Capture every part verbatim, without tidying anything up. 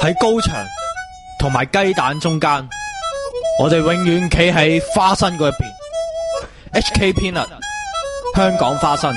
喺高牆同埋雞蛋中間，我哋永遠企喺花生嗰一邊。H K Peanut 香港花生。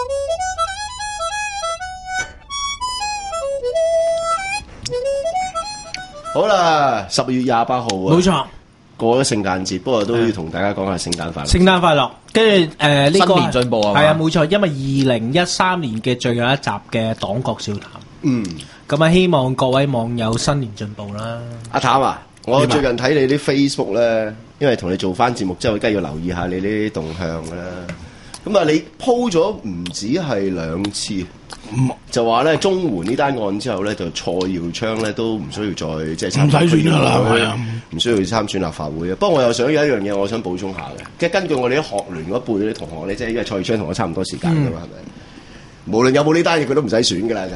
好啦，十月廿八號啊， 冇錯， 過咗聖誕節，不過都要同大家講下聖誕快樂。 聖誕快樂，跟住誒呢個新年進步啊， 係啊，冇錯，因為二零一三年嘅最後一集嘅黨國笑談， 嗯， 咁啊希望各位網友新年進步啦。 阿譚啊，我最近睇你啲 Facebook 咧，因為同你做翻節目之後，梗係要留意下你呢啲動向㗎啦。咁啊，你鋪咗唔止係兩次。就話咧，綜援呢單案之後咧，就蔡耀昌咧都唔需要再即係參選㗎啦，係啊，唔需要參選立法會啊。不過我又想有一樣嘢，我想補充下嘅，即係根據我哋啲學聯嗰輩啲同學咧，即係因為蔡耀昌同我差唔多時間㗎嘛，係咪、嗯？無論有冇呢單嘢，佢都唔使選㗎啦，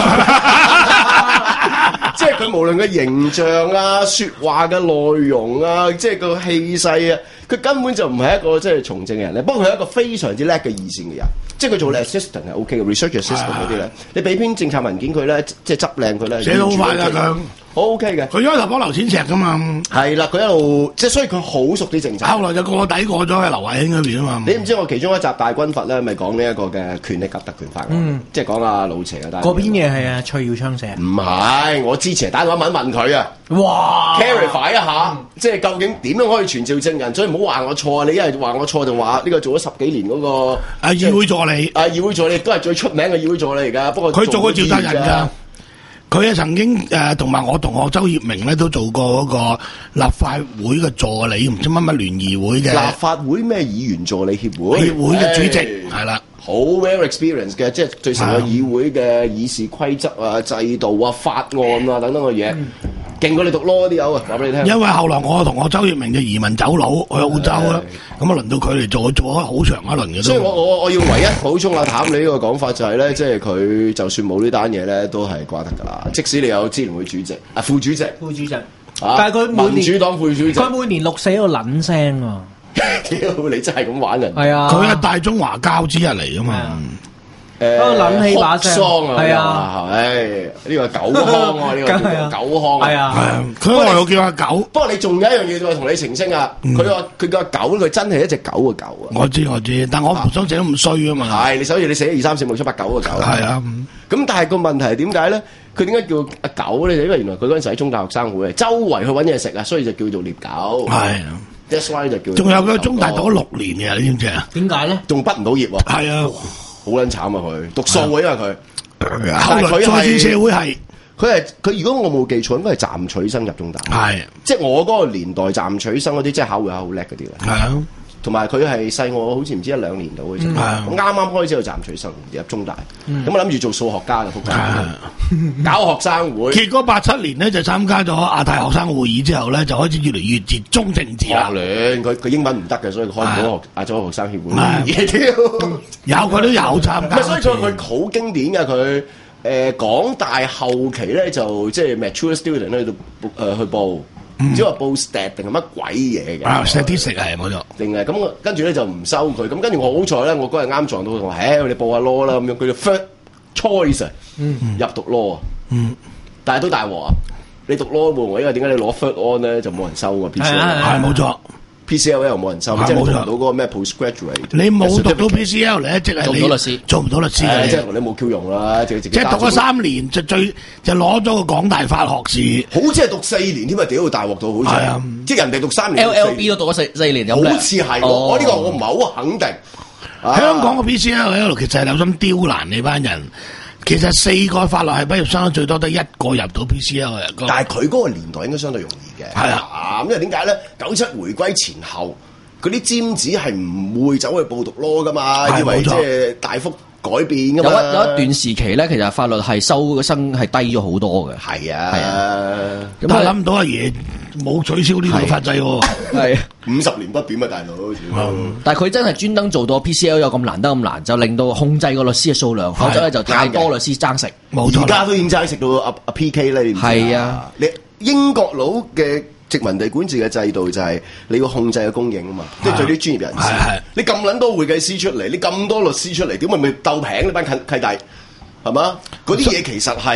就即係佢無論個形象啊、説話嘅內容啊、即係個氣勢啊，佢根本就唔係一個即係從政嘅人咧。不過佢係一個非常之叻嘅二線嘅人。即係佢做 assistant 係 OK 嘅 research assistant 嗰啲咧，你俾篇政策文件佢咧，即係執靚佢咧， 寫到好快㗎佢， 好 OK 嘅。 佢一頭幫劉千石㗎嘛， 係啦，佢一路即係所以佢好熟啲政策。 後來就過底過咗喺劉慧卿嗰邊啊嘛。 你唔知我其中一集大軍閥咧，咪講呢一個嘅權力及特權法案，嗯、即係講阿老邪啊。 嗰篇嘢係啊蔡耀昌寫。 唔係，我之前打電話問問佢啊。 哇 clarify 一下，嗯、即係究竟點樣可以傳召證人？所以唔好話我錯啊！你一係話我錯，就話呢個做咗十幾年嗰、那個啊議會助理， 啊議會助理都係最出名嘅議會助理嚟㗎。不過佢做過召集人㗎。佢啊曾經誒同埋我同學周業明咧都做過嗰個立法會嘅助理，唔知乜乜聯誼會嘅立法會咩議員助理協會協會嘅主席係啦， 好 well experience 嘅，即係對成個議會嘅議事規則啊、制度啊、法案啊等等嘅嘢，勁過你讀 law 啲友啊！話俾你聽。因為後來我同學周業明就移民走佬去澳洲啦，咁啊輪到佢嚟做，做咗好長一輪嘅都。 所以我我我要唯一補充阿譚你呢個講法就係咧，即係佢就算冇呢單嘢咧，都係瓜得㗎啦。即使你有支聯會主席啊、副主席、 副主席，啊、但係佢每年民主黨副主席， 佢每年六四喺度撚聲啊！ 屌你真係咁玩人！ 係啊， 佢係大中華膠之一嚟㗎嘛。 誒， 諗起把聲係啊，係呢個九康啊，呢個九康係啊， 佢話我叫阿九。 不過你仲有一樣嘢要同你澄清啊，佢話佢個狗，佢真係一隻狗嘅狗啊！ 我知我知，但我唔想寫得咁衰啊嘛。 係你首先你寫二三四五六七八九個狗。 係啊， 咁但係個問題係點解咧？佢點解叫阿狗咧？就因為原來佢嗰陣時喺中大學生會，周圍去揾嘢食啊，所以就叫做獵狗。 係。 That's why 就叫。 仲有佢中大讀咗六年嘅，你知唔知啊？ 點解咧？ 仲畢唔到業喎。 係啊。 好撚慘啊！佢讀數啊，因為佢， 後來佢係社會係， 佢係佢如果我冇記錯，應該係暫取生入中大，係即係我嗰個年代暫取生嗰啲，即係考會考好叻嗰啲咧。係啊，同埋佢係細我好似唔知一兩年到嘅啫。咁啱啱開始有暫取生入中大，咁我諗住做數學家嘅，仆街，搞學生會。結果八七年咧就參加咗亞太學生會議之後咧，就開始越嚟越熱衷政治啦。 學聯佢佢英文唔得嘅，所以佢開唔到學亞洲學生協會。 有佢都有參加。 所以佢佢好經典嘅佢。誒港大後期咧就即係 mature student 咧度誒去報，唔知話報 stat 定係乜鬼嘢嘅。 啊 statistics 係冇錯， 定係咁跟住咧就唔收佢。咁跟住我好彩咧，我嗰日啱撞到佢，我話誒你報下 law 啦咁樣，佢就 first choice 入讀 law 啊。嗯，但係都大鑊啊！你讀 law 喎，因為點解你攞 first on 咧就冇人收㗎 P C L？ 係冇錯。 P C L 又冇人收，即係做唔到嗰個咩 postgraduate。 你冇讀到 P C L 咧，即係做唔到律師， 做唔到律師嘅。 即係你冇 Q 用啦，即係即係讀咗三年就最就攞咗個港大法學士， 好似係讀四年添啊！屌大鑊到好似，係啊，即係人哋讀三年 ，L L B 都讀咗四四年， 好似係我呢個我唔係好肯定。 香港嘅 P C L 喺度其實係有心刁難你班人。其實四個法律系畢業生最多得一個入到 P C L 嘅， 但係佢嗰個年代應該相對容易嘅。係啊，咁因為點解咧？九七回歸前後，嗰啲尖子係唔會走去報讀 law 噶嘛，以為即係大幅改變噶嘛。 有一有一段時期咧，其實法律系收嘅生係低咗好多嘅。 係啊，係啊。 咁但係諗唔到阿爺冇取消呢個法制喎。 係五十年不變啊，大佬。 但係佢真係專登做到 P C L 有咁難得咁難，就令到控制個律師嘅數量，否則咧就太多律師爭食。 冇錯， 而家都已經爭食到阿阿 P K 咧。 係啊， 你英國佬嘅殖民地管治嘅制度就係你要控制嘅供應啊嘛，即係對啲專業人士。你咁撚多會計師出嚟，你咁多律師出嚟，點會咪鬥平呢班契契弟係嘛？嗰啲嘢其實係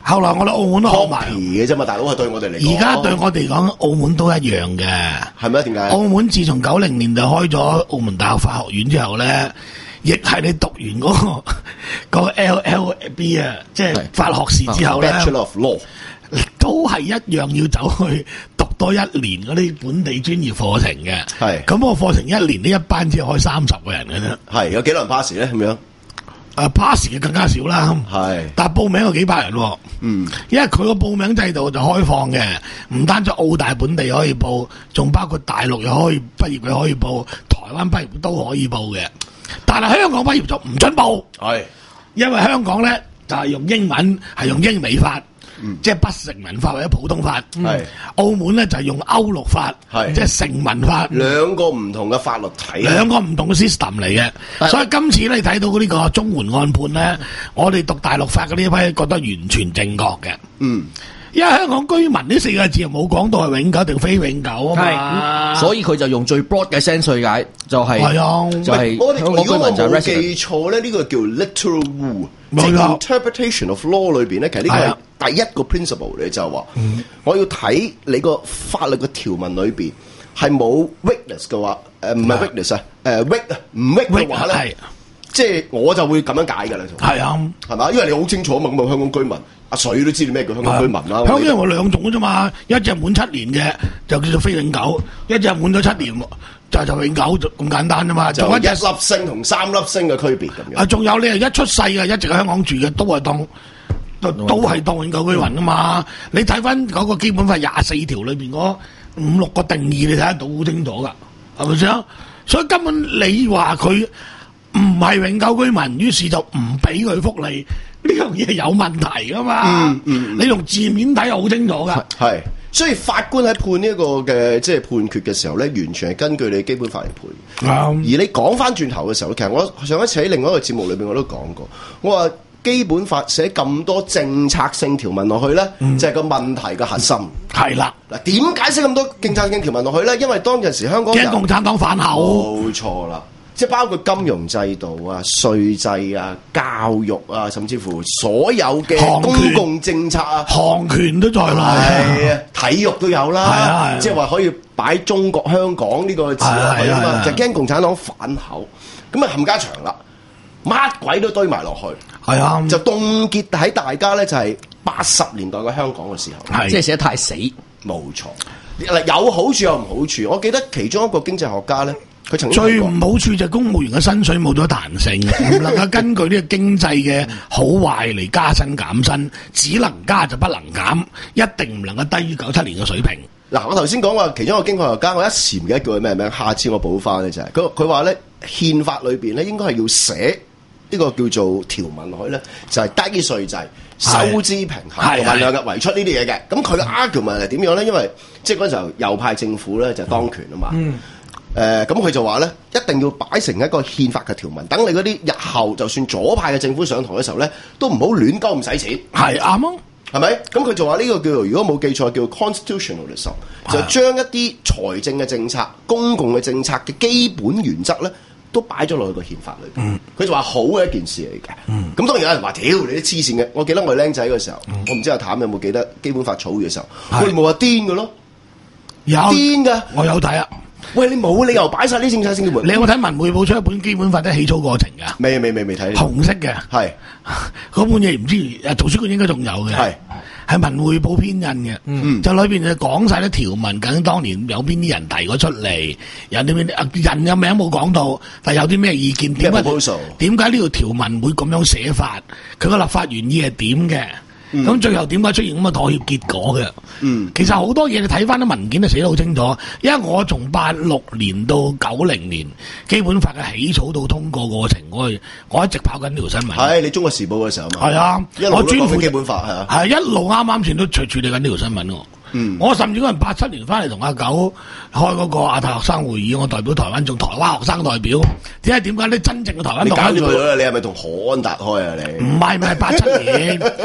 後來我哋澳門都學埋 copy 嘅啫嘛，大佬係對我哋嚟講。 而家對我哋講，澳門都一樣嘅。 係咪？點解？ 澳門自從九零年代開咗澳門大學法學院之後咧，亦係你讀完嗰、個、個 L L B 啊，即係法學士之後咧 Bachelor of Law 都係一樣要走去讀多一年嗰啲本地專業課程嘅。 係咁個課程一年呢一班只係開三十個人嘅啫。 係有幾多人 pass 咧？咁樣？ 誒 pass 嘅更加少啦， 係， 但係報名有幾百人喎。 嗯， 因為佢個報名制度就開放嘅，唔單止澳大本地可以報，仲包括大陸又可以畢業嘅可以報，台灣畢業都可以報嘅。但係香港畢業就唔准報， 係， 因為香港咧就係、是、用英文，係用英美法。嗯、即係不成文法或者普通法， 係、嗯、 澳門咧就係、是、用歐陸法， 係即係成文法， 兩個唔同嘅法律體， 兩個唔同嘅 system 嚟嘅。所以今次咧你睇到呢個中援案判咧，我哋讀大陸法嘅呢一批覺得完全正確嘅。嗯，因為香港居民呢四個字又冇講到係永久定非永久啊嘛， 所以佢就用最 broad 嘅 sense 去解，就係、是啊、 就係、是、 我哋香港居民就係 resident。 如果我冇記錯咧，呢、這個叫 literal rule，即係 interpretation of law 裏邊咧，其實呢個係第一個 principle 嚟，就係話，我要睇你個法律嘅條文裏邊係冇 weakness 嘅話，誒唔係 weakness 啊，誒 weak 啊，唔 weak 嘅話咧，即係我就會咁樣解㗎啦。 係啊，係嘛？因為你好清楚啊嘛，咁啊香港居民，阿水都知道咩叫香港居民啦。 香港人有兩種嘅啫嘛，一隻滿七年嘅就叫做非永久，一隻滿咗七年就就永久就咁簡單啫嘛。 就一粒星同三粒星嘅區別咁樣。 啊，仲有你係一出世嘅，一直喺香港住嘅，都係當。都都係當永久居民噶嘛？你睇翻嗰個基本法廿四條裏邊嗰五六個定義，你睇得到好清楚噶，係咪先？所以根本你話佢唔係永久居民，於是就唔俾佢福利，呢樣嘢係有問題噶嘛？嗯嗯，你用字面睇好清楚噶。 係，所以法官喺判呢一個嘅即係判決嘅時候咧，完全係根據你基本法嚟判。嗯、而你講翻轉頭嘅時候，其實我上一次喺另外一個節目裏邊我都講過，我話。基本法寫咁多政策性條文落去咧，嗯、就係個問題嘅核心。係啦，嗱，點解寫咁多政策性條文落去咧？因為當陣時香港人驚共產黨反口， 冇錯啦，即係包括金融制度啊、稅制啊、教育啊，甚至乎所有嘅公共政策啊， 航權都在內， 係啊，體育都有啦， 係啊， 即係話可以擺中國香港呢個字落去啊嘛，就驚共產黨反口，咁啊冚家祥啦。乜鬼都堆埋落去，係啊，就凍結喺大家咧，就係八十年代嘅香港嘅時候， 即係寫得太死， 冇錯。嗱，有好處有唔好處。我記得其中一個經濟學家咧，佢曾經最唔好處就係公務員嘅薪水冇咗彈性，唔能夠根據呢個經濟嘅好壞嚟加薪減薪，只能加就不能減，一定唔能夠低於九七年嘅水平。 嗱，我頭先講話其中一個經濟學家，我一時唔記得叫佢咩名，下次我補翻咧就係佢佢話咧憲法裏邊咧應該係要寫。呢個叫做條文落去咧，就係、是、低稅制、收支平衡同埋量入為出呢啲嘢嘅。咁佢嘅 argument 係點樣咧？因為即係嗰陣時候右派政府咧就當權啊嘛。嗯。誒咁佢就話咧，一定要擺成一個憲法嘅條文，等你嗰啲日後就算左派嘅政府上台嘅時候咧，都唔好亂鳩咁使錢。係啱啊，係咪？咁佢就話呢個叫做，如果冇記錯，叫 constitutionalism，就將一啲財政嘅政策、公共嘅政策嘅基本原則咧。都擺咗落去個憲法裏邊，佢、嗯、就話好嘅一件事嚟嘅。咁、嗯、當然有人話：屌你啲黐線嘅！我記得我係僆仔嘅時候，嗯、我唔知阿譚有冇記得基本法草擬嘅時候，我哋冇話癲嘅咯，有癲嘅，我有睇啊！喂，你冇理由擺晒啲政策性條文。你有冇睇文匯報出一本基本法嘅起草過程㗎？未未未未睇。紅色嘅係嗰本嘢唔知誒圖書館應該仲有嘅。係係文匯報編印嘅。嗯，就裏邊就講晒啲條文，究竟當年有邊啲人提咗出嚟，有啲咩人嘅名冇講到，但係有啲咩意見？點解點解呢條條文會咁樣寫法？佢個立法原意係點嘅？咁、嗯、最後點解出現咁嘅妥協結果嘅？嗯，其實好多嘢你睇翻啲文件都寫得好清楚，因為我從八六年到九零年基本法嘅起草到通過過程，我係我一直跑緊呢條新聞。係你中國時報嘅時候嘛？係啊，我專負基本法係啊，係一路啱啱先都處處理緊呢條新聞喎。嗯，我甚至嗰陣八七年翻嚟同阿九開嗰個亞太學生會議，我代表台灣做台灣學生代表。點解點解咧？真正嘅台灣你搞住佢啦！你係咪同何安達開啊？你唔係唔係八七年。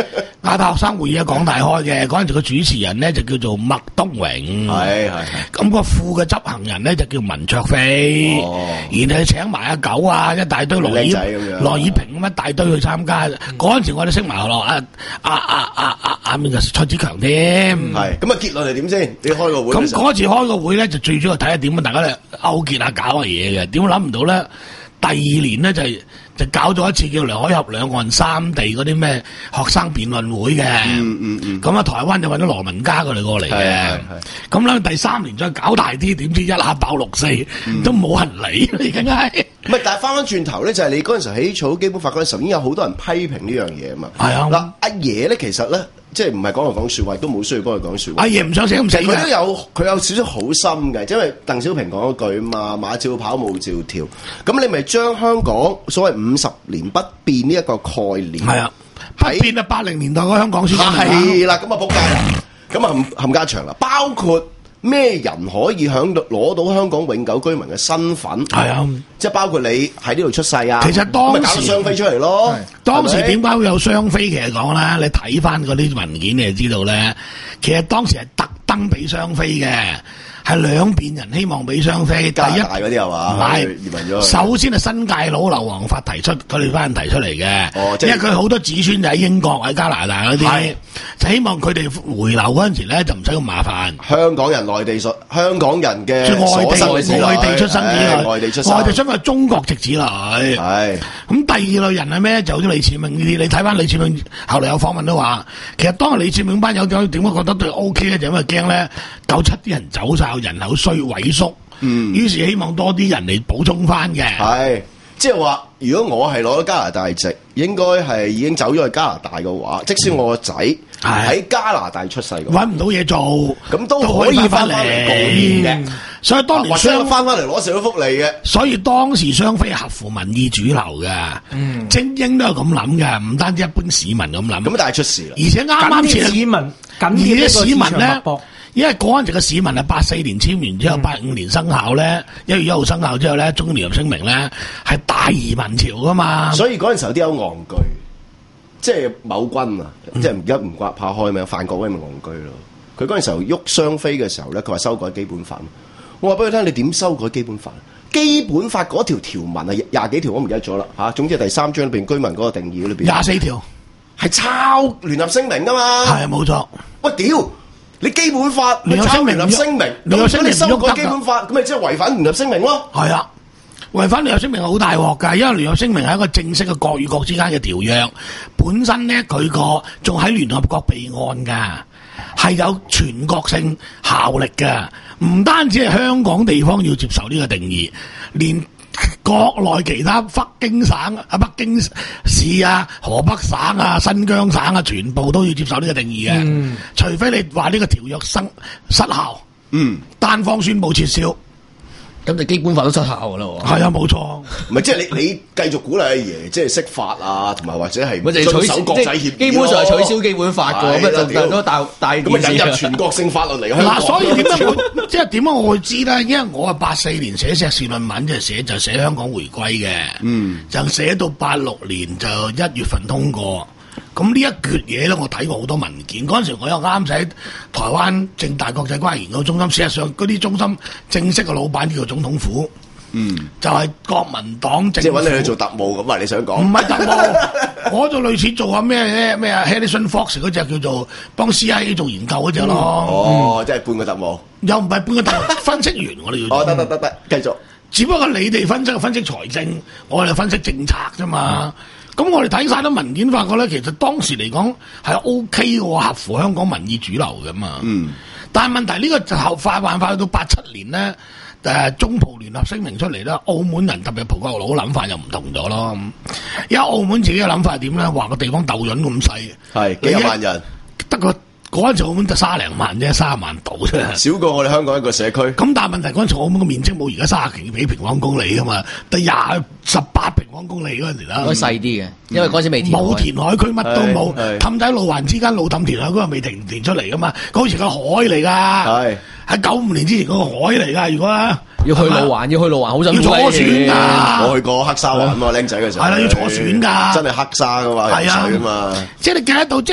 亞太學生會議喺港大開嘅，嗰陣時個主持人咧就叫做麥東榮， 係係。 咁個副嘅執行人咧就叫文卓飛， 哦， 然後請埋阿九啊，一大堆羅爾靚仔咁樣羅爾平咁一大堆去參加。嗰陣時我哋識埋落啊啊啊啊啊啊邊個蔡子強添， 係咁啊結論係點先？你開個會咁嘅時候嗰次開個會咧就最主要睇下點啊，大家咧勾結下搞下嘢嘅，點諗唔到咧？第二年咧就係、就搞咗一次叫嚟海峽兩岸三地嗰啲咩學生辯論會嘅， 嗯嗯嗯， 咁啊台灣就揾咗羅文嘉佢哋過嚟係係嘅，咁咧第三年再搞大啲，點知一下爆六四，都冇人理，你梗係唔係，但係翻返轉頭咧，就係你嗰陣時候起草基本法嗰陣時候，已經有好多人批評呢樣嘢啊嘛。 係啊， 嗱，阿爺咧其實咧，即係唔係講嚟講説話，都冇需要幫佢講説話。 阿爺唔想死咁死其實佢都嘅， 有佢有少少好心嘅，因為鄧小平講一句啊嘛，馬照跑，舞照跳。咁你咪將香港所謂五十年不變呢一個概念， 係啊，不變啊八零年代嗰香港先係啦，咁啊仆街啦，咁啊冚冚家祥啦，包括咩人可以響度攞到香港永久居民嘅身份？ 係啊， 即係包括你喺呢度出世啊。 其實當時咁咪搞到雙飛出嚟咯。 當時係咪點解會有雙飛？其實講啦，你睇翻嗰啲文件，你就知道咧，其實當時係特登俾雙飛嘅，係兩邊人希望俾雙飛。第一加拿大嗰啲係嘛？ 唔係移民咗去。 首先係新界佬劉皇發提出，佢哋班人提出嚟嘅。 哦即係因為佢好多子孫就喺英國、喺加拿大嗰啲係， 就希望佢哋回流嗰陣時咧就唔使咁麻煩。 香港人內地所香港人嘅即係外所生子女地外地出生子係女， 外地出生外地出生係中國籍子女。 係咁第二類人係咩？就好似李柱銘呢啲，你睇翻李柱銘後嚟有訪問都話，其實當日李柱銘班友點點解覺得對 O K 咧，就因為驚咧九七啲人走晒，人口衰萎縮， 嗯於是希望多啲人嚟補充翻嘅。 係，即係話，如果我係攞咗加拿大籍，應該係已經走咗去加拿大嘅話，即使我個仔喺加拿大出世嘅話， 揾唔到嘢做， 咁都可以翻返嚟貢獻嘅。 所以當年或者雙翻翻嚟攞社會福利嘅。 所以當時雙非係合乎民意主流嘅， 嗯精英都係咁諗嘅，唔單止一般市民咁諗。 咁但係出事啦。 而且啱啱緊貼先市民，緊貼而且市民呢咧，因為嗰陣時嘅市民係八四年簽完之後，八五年生效咧，一月一號生效之後咧，中英聯合聲明咧係大移民潮噶嘛。 所以嗰陣時候有啲好戇居，即係某君啊，即係而家唔掛拍開名，范國威咪戇居咯。佢嗰陣時候喐雙飛嘅時候咧，佢話修改基本法。我話俾佢聽，你點修改基本法？基本法嗰條條文係廿幾條，我唔記得咗啦嚇。總之係第三章裏邊居民嗰個定義裏邊廿四條係抄聯合聲明噶嘛。 係冇錯。 喂屌！你基本法聯合聲明聯合聲明， 聯合聲明咁你修改唔喐得㗎基本法，咁咪即係違反聯合聲明咯？ 係啊，違反聯合聲明好大鑊㗎，因為聯合聲明係一個正式嘅國與國之間嘅條約，本身咧佢個仲喺聯合國備案㗎，係有全國性效力㗎，唔單止係香港地方要接受呢個定義，連國內其他北京省啊、北京市啊、河北省啊、新疆省啊，全部都要接受呢個定義嘅， 嗯除非你話呢個條約生失效， 嗯， 單方宣布撤銷。 咁就基本法都失效噶啦喎。 係啊，冇錯。 唔係即係你你繼續鼓勵阿爺，即係釋法啊，同埋或者係咪就係取遵守國際協議咯基本上係取消基本法嘅，咁係啦就就都大大咁咪引入件事全國性法律嚟香港。 嗱，所以點解我即係點解我會知咧？因為我係八四年寫碩士論文，就寫就寫香港回歸嘅， 嗯， 就寫到八六年就一月份通過。咁呢一橛嘢咧，我睇過好多文件。嗰陣時我又啱寫台灣政大國際關係研究中心，事實上嗰啲中心正式嘅老闆叫做總統府， 嗯， 就係國民黨政府。 即係揾你去做特務咁啊？你想講？ 唔係特務，我就類似做下咩咧咩啊 Harrison Fox 嗰只叫做幫 C I A 做研究嗰只咯。 哦，即係半個特務。 又唔係半個特務分析員，我哋要做。 哦，得得得得，繼續。 只不過你哋分析係分析財政，我哋分析政策啫嘛。咁、我哋睇晒啲文件，發覺咧，其實當時嚟講係 O K 嘅喎，合乎香港民意主流嘅嘛。 嗯。 但係問題呢個就後快辦法去到八七年咧，誒、中葡聯合聲明出嚟咧，澳門人特別葡國佬諗法又唔同咗咯。因為澳門自己嘅諗法係點咧？話個地方豆潤咁細， 係幾廿萬人， 得個嗰陣時澳門就卅零萬啫，卅萬度啫。 少過我哋香港一個社區。 咁但係問題嗰陣時澳門嘅面積冇而家卅幾平方公里噶嘛，得廿十八平方公里嗰陣時啦。 嗰細啲嘅，因為嗰陣時未填海冇填海區，乜都冇。 係係氹仔路環之間路氹填海區係未填填出嚟噶嘛？嗰時個海嚟㗎， 係喺九五年之前嗰個海嚟㗎。如果要去路環，要去路環好辛苦要坐船㗎。 我去過黑沙灣嘛，僆仔嘅時候。 係啦要坐船㗎真係黑沙㗎嘛，游係啊水㗎嘛。 即係你計得到，即係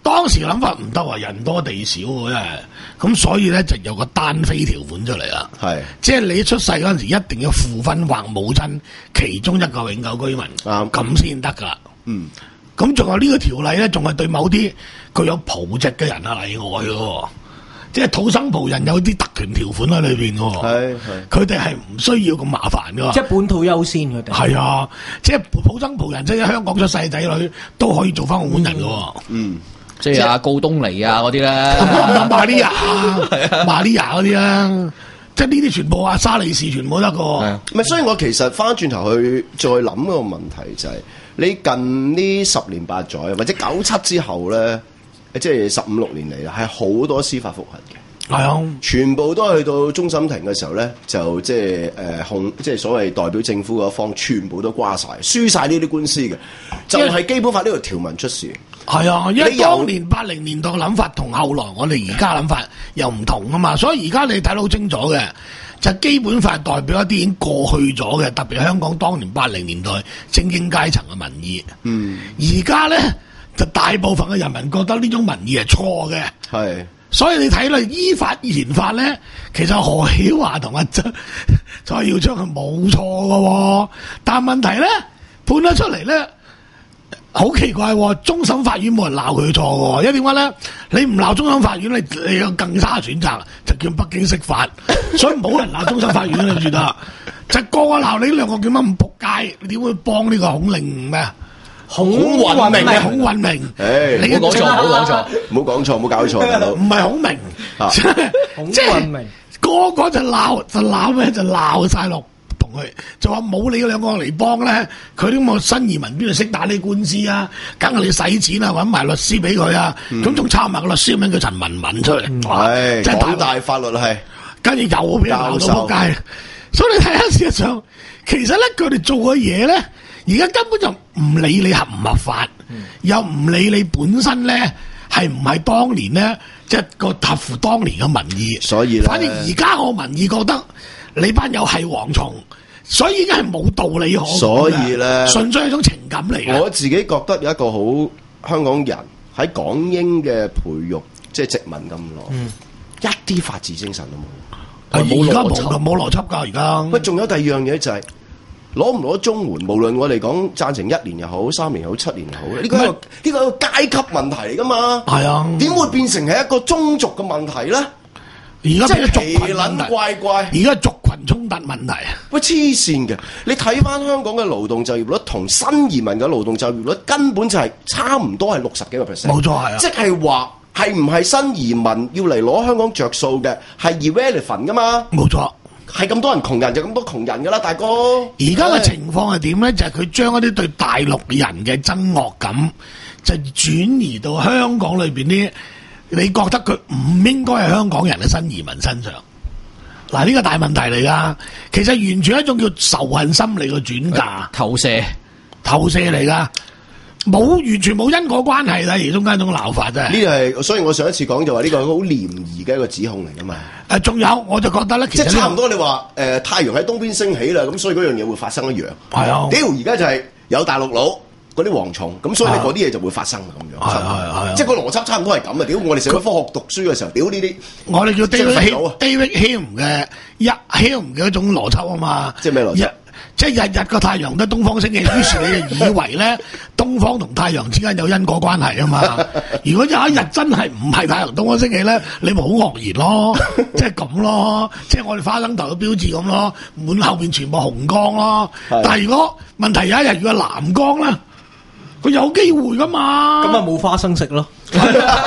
當時諗法唔得啊，人多地少嘅，咁所以咧就有個單非條款出嚟啦。 係， 即係你出世嗰陣時一定要父親或母親其中一個永久居民， 啱咁先得噶。 嗯， 咁仲有呢個條例咧，仲係對某啲具有葡籍嘅人係例外嘅，即係土生葡人有啲特權條款喺裏邊嘅。 係係， 佢哋係唔需要咁麻煩嘅。 即係本土優先佢哋。 係啊，即係土生葡人，即係香港出世嘅仔女都可以做翻澳門人嘅。 嗯。 即係阿告東尼啊嗰啲咧， 瑪利亞、瑪利亞嗰啲啦，即係呢啲全部啊沙利士全部得個。 唔係，所以我其實翻轉頭去再諗個問題就係、是，你近呢十年八載或者九七之後咧，即係十五六年嚟啦，係好多司法覆核嘅。 係啊， 全部都去到終審庭嘅時候咧，就即係誒控，即係所謂代表政府嗰方，全部都瓜晒，輸晒呢啲官司嘅，就係、是、基本法呢條條文出事。 係啊，因為當年八零年代嘅諗法同後來我哋而家諗法又唔同啊嘛，所以而家你睇到好清楚嘅，就基本法代表一啲已經過去咗嘅，特別香港當年八零年代精英階層嘅民意。嗯，而家咧就大部分嘅人民覺得呢種民意係錯嘅。係。所以你睇啦，依法言法咧，其實何曉華同阿曾蔡耀昌係冇錯嘅，但問題咧判得出嚟咧，好奇怪喎！終審法院冇人鬧佢錯嘅，因為點解咧？你唔鬧終審法院，你你有更差嘅選擇，就叫北京釋法，所以冇人鬧終審法院你知得，就個個鬧你兩個叫乜咁仆街，你點會幫呢個孔令咩？ 孔運明係孔運明， 你唔好講錯，唔好講錯，唔好講錯，唔好搞錯， 唔係孔明， 孔運明個個就鬧就鬧咩？就鬧晒落同佢，就話冇你兩個嚟幫咧，佢啲咁嘅新移民邊度識打呢官司啊？梗係你使錢啊，揾埋律師俾佢啊，咁仲抄埋個律師名叫陳文敏出嚟， 係港大法律係， 跟住又俾人鬧到仆街，所以你睇下事實上，其實咧佢哋做嘅嘢咧。而家根本就唔理你合唔合法，嗯、又唔理你本身咧係唔係當年咧，即係個合乎當年嘅民意。所以咧，反正而家我民意覺得你班友係蝗蟲，所以已經係冇道理可講。所以咧，純粹係一種情感嚟嘅。 我自己覺得有一個好香港人喺港英嘅培育，即係殖民咁耐，嗯、一啲法治精神都冇。 而家冇冇邏輯㗎，而家。 喂，仲有第二樣嘢就係、是。攞唔攞綜援，無論我哋講贊成一年又好，三年又好，七年又好，呢個係呢個係個階級問題嚟噶嘛？係啊，點會變成係一個宗族嘅問題咧？ 而家即係奇撚怪怪， 而家族群衝突問題。 喂，黐線嘅！你睇翻香港嘅勞動就業率同新移民嘅勞動就業率根本就係差唔多係六十幾個 percent。 冇錯係啊， 即係話係唔係新移民要嚟攞香港着數嘅係 irrelevant 噶嘛？冇錯。係咁多人窮人就咁多窮人噶啦，大哥。而家嘅情況係點咧？就係佢將一啲對大陸人嘅憎惡感，就轉移到香港裏邊啲，你覺得佢唔應該係香港人嘅新移民身上。嗱，呢個大問題嚟噶，其實完全係一種叫仇恨心理嘅轉嫁、 投射、 投射嚟噶。冇完全冇因果關係啦，而中間種鬧法真係。 呢個係，所以我上一次講就話呢個係好廉宜嘅一個指控嚟噶嘛。 誒，仲有我就覺得咧，其實即係差唔多你話誒、呃、太陽喺東邊升起啦，咁所以嗰樣嘢會發生一樣。係啊，屌而家就係有大陸佬嗰啲蝗蟲，咁所以嗰啲嘢就會發生咁樣。係係係，即係個邏輯差唔多係咁啊！屌我哋成日科學讀書嘅時候，屌呢啲我哋叫 David David Hume 嘅一 Hume 嘅一種邏輯啊嘛。 即係咩邏輯？ 即係日日個太陽都東方升起，於是你就以為咧東方同太陽之間有因果關係啊嘛。如果有一日真係唔係太陽東方升起咧，你咪好愕然咯，即係咁咯，即係我哋花生頭嘅標誌咁咯，滿後邊全部紅光咯。但係如果問題有一日如果藍光咧，佢有機會噶嘛？ 咁啊冇花生食咯。 即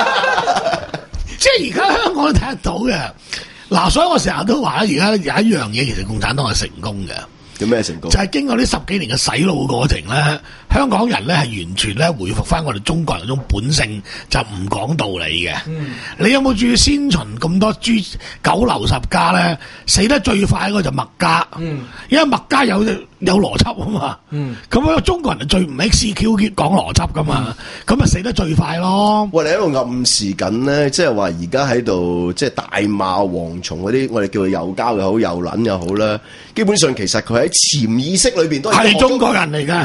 係而家香港都睇得到嘅。嗱，所以我成日都話而家有一樣嘢，其實共產黨係成功嘅。 有咩成功？ 就係經過呢十幾年嘅洗腦過程咧，香港人咧係完全咧回復翻我哋中國人嗰種本性，就唔講道理嘅。嗯、你有冇注意先秦咁多諸九流十家咧？死得最快嗰個就墨家，嗯、因為墨家有有邏輯啊嘛。咁、嗯、樣中國人係最唔 X Q 講邏輯噶嘛，咁啊、嗯、死得最快咯。 喂，你喺度暗示緊咧，即係話而家喺度即係大罵蝗蟲嗰啲，我哋叫佢右膠又好，右撚又好啦。基本上其實佢喺潛意識裏邊都係中國人嚟噶，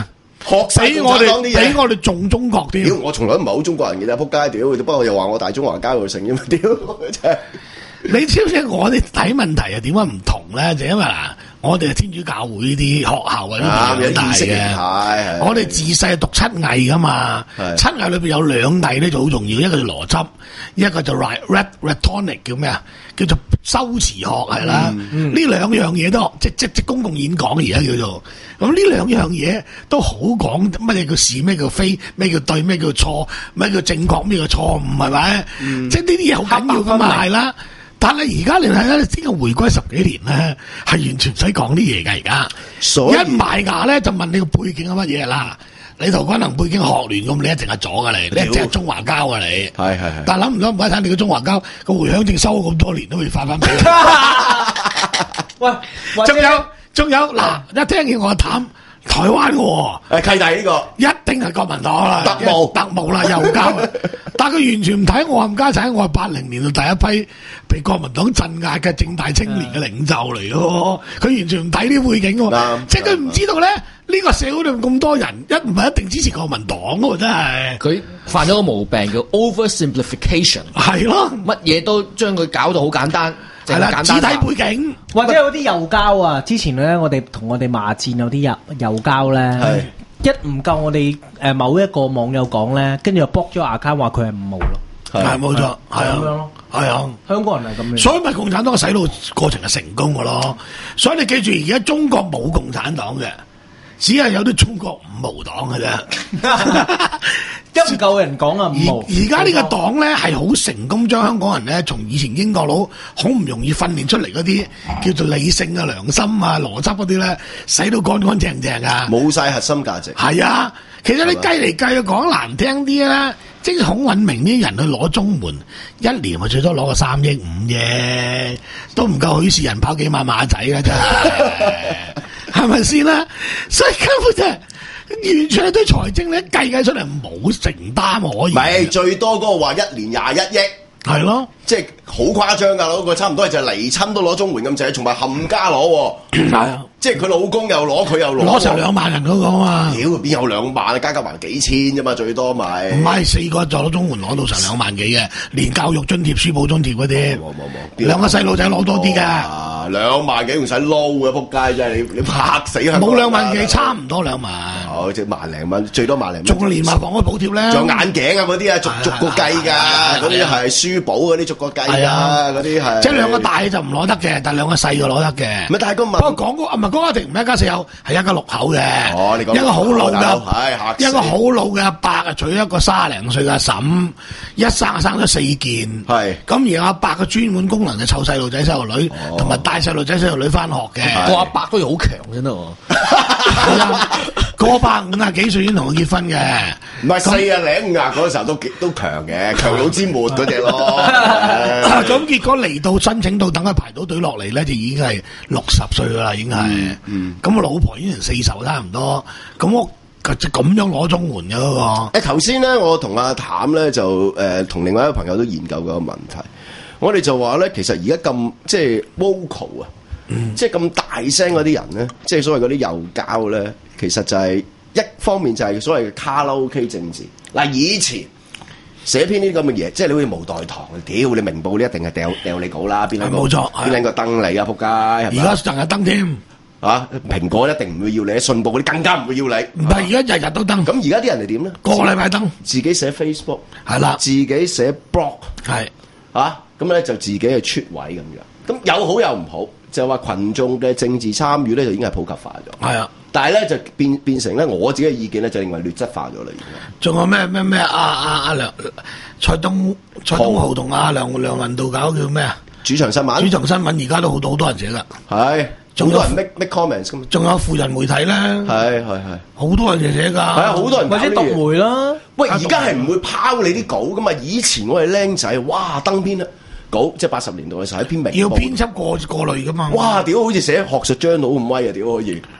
學晒比我哋共產黨啲嘢比我哋仲中國添。 屌，我從來都唔係好中國人嘅啫，撲街屌！不過又話我大中華交流成啫嘛，屌真係。 你知唔知我哋睇問題係點解唔同咧？就因為嗱，我哋係天主教會呢啲學校啊，呢啲大意識形嘅。 態我哋自細係讀七藝噶嘛， 係七藝裏邊有兩藝咧就好重要，一個就邏輯，一個就 rhet rhetoric 叫咩啊？叫做修辭學係啦。呢、 嗯、 兩樣嘢都即即即公共演講而家叫做。咁呢兩樣嘢都好講乜嘢叫是，咩叫非，咩叫對，咩叫錯，咩叫正確，咩叫錯誤係咪？嗯、即係呢啲嘢好緊要噶嘛，係啦。但係而家你睇下，先個回歸十幾年咧，係完全唔使講啲嘢㗎。而家所以一埋牙咧就問你個背景係乜嘢啦。你陶君行背景學聯咁，你一定係左㗎你，你一定係中華膠㗎你。 係係係。 但係諗唔到唔該睇你個中華膠個回響證收咗咁多年都未發翻俾你。 喂， 仲有仲有嗱，一聽見我談台灣喎， 誒契弟呢個一定係國民黨啦， 特務特務啦，右膠。但係佢完全唔睇我冚家產，我係八零年到第一批被國民黨鎮壓嘅正大青年嘅領袖嚟嘅喎，佢完全唔睇啲背景喎， 啱即係佢唔知道咧呢個社會裏面咁多人，一唔係一定支持國民黨喎，真係。 佢犯咗個毛病叫 oversimplification， 係咯， 乜嘢都將佢搞到好簡單， 係啦，只簡單睇背景。 或者有啲右膠啊，之前咧我哋同我哋罵戰有啲右右膠咧，一唔夠我哋誒某一個網友講咧，跟住就 block 咗 account 話佢係五毛咯， 係冇錯，係啊咁樣咯， 係啊。 香港人係咁樣， 所以咪共產黨嘅洗腦過程係成功嘅咯。所以你記住，而家中國冇共產黨嘅，只係有啲中國五毛黨嘅啫。 一唔夠人講啊，五毛。 而而家呢個黨咧係好成功，將香港人咧從以前英國佬好唔容易訓練出嚟嗰啲叫做理性啊、良心啊、邏輯嗰啲咧，洗到乾乾淨淨啊， 冇晒核心價值。 係啊，其實你計嚟計去講難聽啲啦，即係孔允明呢啲人去攞中門，一年咪最多攞個三億五啫，都唔夠許仕仁跑幾萬馬仔啦，真係，係咪先啦？所以根本就係。完全係對財政咧計計出嚟冇承擔可以， 唔係最多嗰個話一年廿一億， 係咯， 即係好誇張㗎，嗰個差唔多係就係離親都攞綜援咁滯，同埋冚家攞喎， 係啊， 即係佢老公又攞，佢又攞， 攞成兩萬人嗰個啊嘛， 屌邊有兩萬啊？加加埋幾千啫嘛，最多咪唔係四個就攞綜援攞到成兩萬幾嘅，連教育津貼、書簿津貼嗰啲， 冇冇冇， 兩個細路仔攞多啲㗎。 啊，兩萬幾唔使撈嘅，仆街真係你你拍死香港人冇兩萬幾，差唔多兩萬。 哦，即係萬零蚊，最多萬零蚊。 仲連埋房屋補貼咧， 仲有眼鏡啊嗰啲啊，逐逐個計㗎，嗰啲係書簿嗰啲逐個計啊，嗰啲係。 即係兩個大就唔攞得嘅，但係兩個細就攞得嘅。 唔係，但係個問， 不過講嗰啊唔係嗰家庭唔係一家四口，係一家六口嘅。 哦，你講一個好老嘅， 係嚇死一個好老嘅阿伯啊，娶一個卅零歲嘅阿嬸，一生生咗四件。 係。 咁而阿伯嘅專門功能就湊細路仔細路女，同埋帶細路仔細路女翻學嘅。 個阿伯都要好強真係係啊，個伯五廿幾歲已經同佢結婚嘅。 唔係四啊零五廿嗰時候都都強嘅，強弩之末嗰只咯。 咁結果嚟到申請到等佢排到隊落嚟咧，就已經係六十歲噶啦，已經係。嗯。咁我老婆已經四十差唔多，咁我就咁樣攞綜援嘅嗰個。 誒頭先咧，我同阿譚咧就誒同、呃、另外一個朋友都研究過個問題，我哋就話咧，其實而家咁即係 vocal 啊，嗯、即係咁大聲嗰啲人咧，即係所謂嗰啲右膠咧，其實就係一方面就係所謂嘅卡拉 OK 政治。嗱，以前寫篇呢啲咁嘅嘢，即係你好似無代堂，屌你明報呢一定係掉掉你稿啦，邊兩個冇錯， 邊兩個登你啊，仆街！ 而家成日登添。 啊！蘋果一定唔會要你，信報嗰啲更加唔會要你。 唔係而家日日都登。 咁而家啲人係點咧？ 個個禮拜登， 自己寫 Facebook 係啦， 自己寫 blog 係啊，咁咧就自己係出位咁樣。咁有好有唔好，就話群眾嘅政治參與咧就已經係普及化咗。 係啊， 但係咧就變變成咧我自己嘅意見咧就認為劣質化咗啦。 仲有咩咩咩阿阿阿梁蔡東蔡東豪同阿梁梁文道搞叫咩啊？ 主場新聞， 主場新聞而家都好多好多人寫噶。 係。好多人 make make comments 咁， 仲有富人媒體咧， 係係係， 好多人寫㗎，係啊，好多人或者讀媒啦。 喂，而家係唔會拋你啲稿噶嘛？以前我係僆仔，哇，登篇稿，即係八十年代嘅時候，一篇名要編輯過過濾噶嘛。 哇，屌，好似寫學術 journal 咁威啊！屌可以，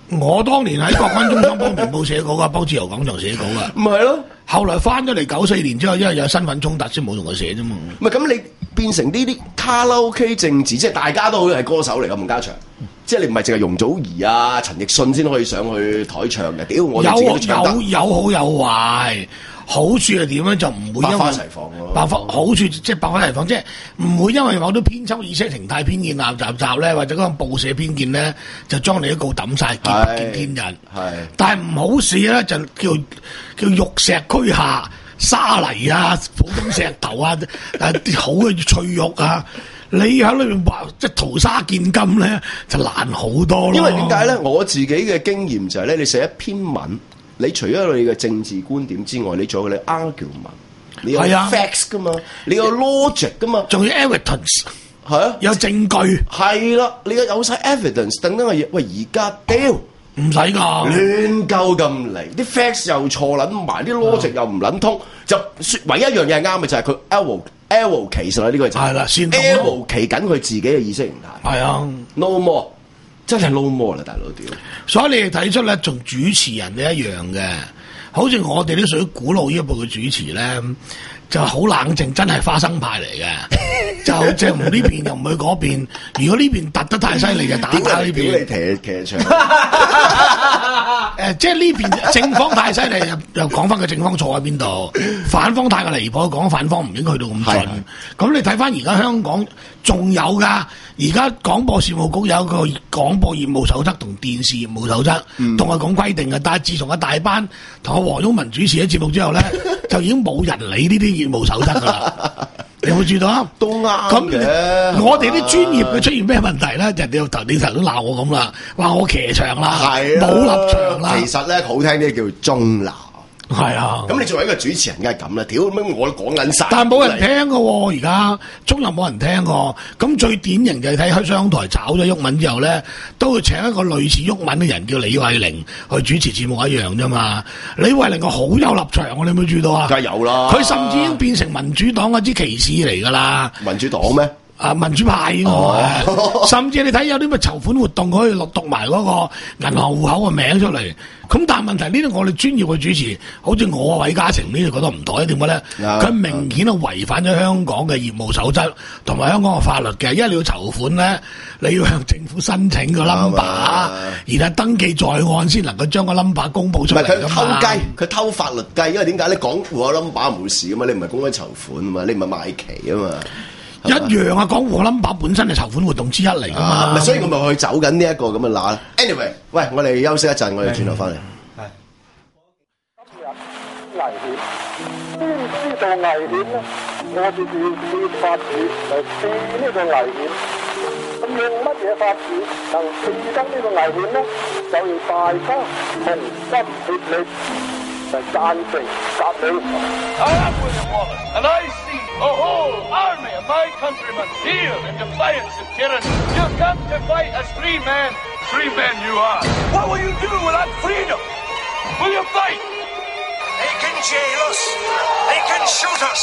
我當年喺國軍中央幫明報寫稿噶，幫自由廣場寫稿噶。 唔係咯， 後來翻咗嚟九四年之後，因為有身份衝突，先冇同佢寫啫嘛。 唔係咁，你變成呢啲卡拉 OK 政治，即係大家都好係歌手嚟噶，吳家祥。即係你唔係淨係容祖兒啊、陳奕迅先可以上去台唱嘅。屌，我哋自己都唱得。 有有有好有壞。好處係點咧？就唔會因為百花齊放咯。 百花好處即係百花齊放，即係唔會因為某啲編輯意識形態偏見鬧雜雜咧，或者嗰個報社偏見咧，就將你一告抌晒，見不見天人。係，但係唔好事咧，就叫叫玉石俱下沙泥啊、普通石頭啊、誒啲好嘅脆肉啊。你喺裏面話即係淘沙見金咧，就難好多咯。 因為點解咧？我自己嘅經驗就係咧，你寫一篇文。你除咗你嘅政治觀點之外，你仲有你 argument， 你有 facts 噶嘛，你有 logic 噶嘛， 仲有 evidence， 係啊， 有證據， 係啦，你有有曬 evidence 等等嘅嘢。喂，而家屌唔使㗎， 亂鳩咁嚟，啲 facts 又錯撚埋，啲 logic 又唔撚通，就唯一一樣嘢係啱嘅就係佢 evo evo 其實呢個就係啦，先 evo 其緊佢自己嘅意識形態， 係啊 ，no more。真係 no more 啦，大佬屌！ 所以你哋睇出咧，同主持人都一樣嘅，好似我哋啲屬於古老呢一輩嘅主持咧，就好冷靜，真係花生派嚟嘅，就即係唔呢邊又唔去嗰邊。如果呢邊突得太犀利，就打打呢邊。 屌你騎騎牆！ 誒，即係呢邊正方太犀利，又又講翻個正方錯喺邊度，反方太過離譜，講反方唔應該去到咁盡。咁你睇翻而家香港仲有㗎，而家廣播事務局有一個廣播業務守則同電視業務守則，同埋講規定嘅。但係自從阿大班同阿黃毓民主持咗節目之後咧，就已經冇人理呢啲業務守則㗎啦。你有冇注意到啊？ 都啱嘅。 我哋啲專業嘅出現咩問題咧？就你頭你頭都鬧我咁啦，話我騎牆啦，冇立場啦。 其實咧好聽啲叫中立。 係啊， 咁你作為一個主持人，梗係咁啦。屌乜我都講緊晒， 但係冇人聽㗎喎，而家中立冇人聽㗎。咁最典型就係睇開商台炒咗毓民之後咧，都會請一個類似毓民嘅人叫李慧玲去主持節目一樣啫嘛。李慧玲個好有立場，你有冇注意到啊？ 梗係有啦， 佢甚至已經變成民主黨嗰支旗幟嚟㗎啦。 民主黨咩？ 啊，民主派喎、哦，甚至你睇有啲咩籌款活動，可以落讀埋嗰個銀行戶口嘅名出嚟。咁但係問題呢啲我哋專業嘅主持，好似我韋家晴呢度覺得唔妥，點解咧？佢明顯係違反咗香港嘅業務守則同埋香港嘅法律嘅，因為你要籌款咧，你要向政府申請個 number，然後登記在案先能夠將個 number 公佈出嚟。 佢偷雞，佢偷法律雞，因為點解你講戶口 number 冇事噶嘛？你唔係公開籌款啊嘛，你唔係賣旗啊嘛。 一樣啊，講戶 number 本身係籌款活動之一嚟噶嘛、 啊，所以我咪去走緊呢一個咁嘅乸。Anyway， 喂，我哋休息一陣，我哋轉頭翻嚟。 係。今日危險，邊知道危險咧？我哋要設法子嚟避呢個危險。咁用乜嘢法子能避得呢個危險咧？就要大家同心協力，就贊成革命。I am William Wallace, and I see a whole army of my countrymen here in defiance of tyranny. You come to fight as free men. Free men you are. What will you do without freedom? Will you fight? They can jail us. They can shoot us.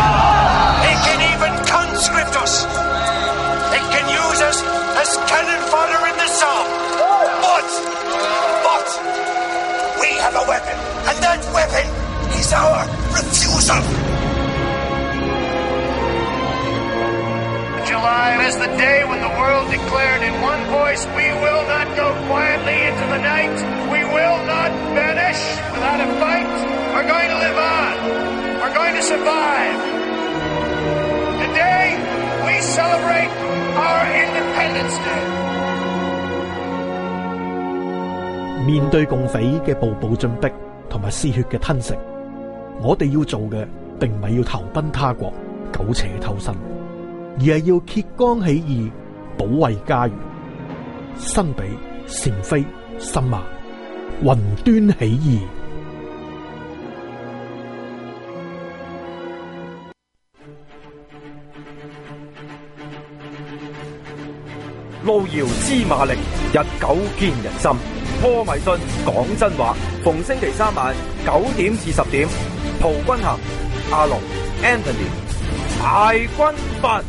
They can even conscript us. They can use us as cannon fodder in the Somme. But, but, we have a weapon, and that weapon is our refusal. July is the day when the world declared in one voice, we will not go quietly into the night. We will not vanish without a fight. We're going to live on. We're going to survive. Today, we celebrate our Independence Day. 面對共匪嘅步步進逼同埋嗜血嘅吞食，我哋要做嘅並唔係要投奔他國、苟且偷生，而係要揭竿起義，保衛家園。新比、禪飛、森馬，雲端起義。 路遙知馬力，日久見人心。破迷信，講真話。逢星期三晚九點至十點，陶君行、阿龍、Anthony， 大軍閥。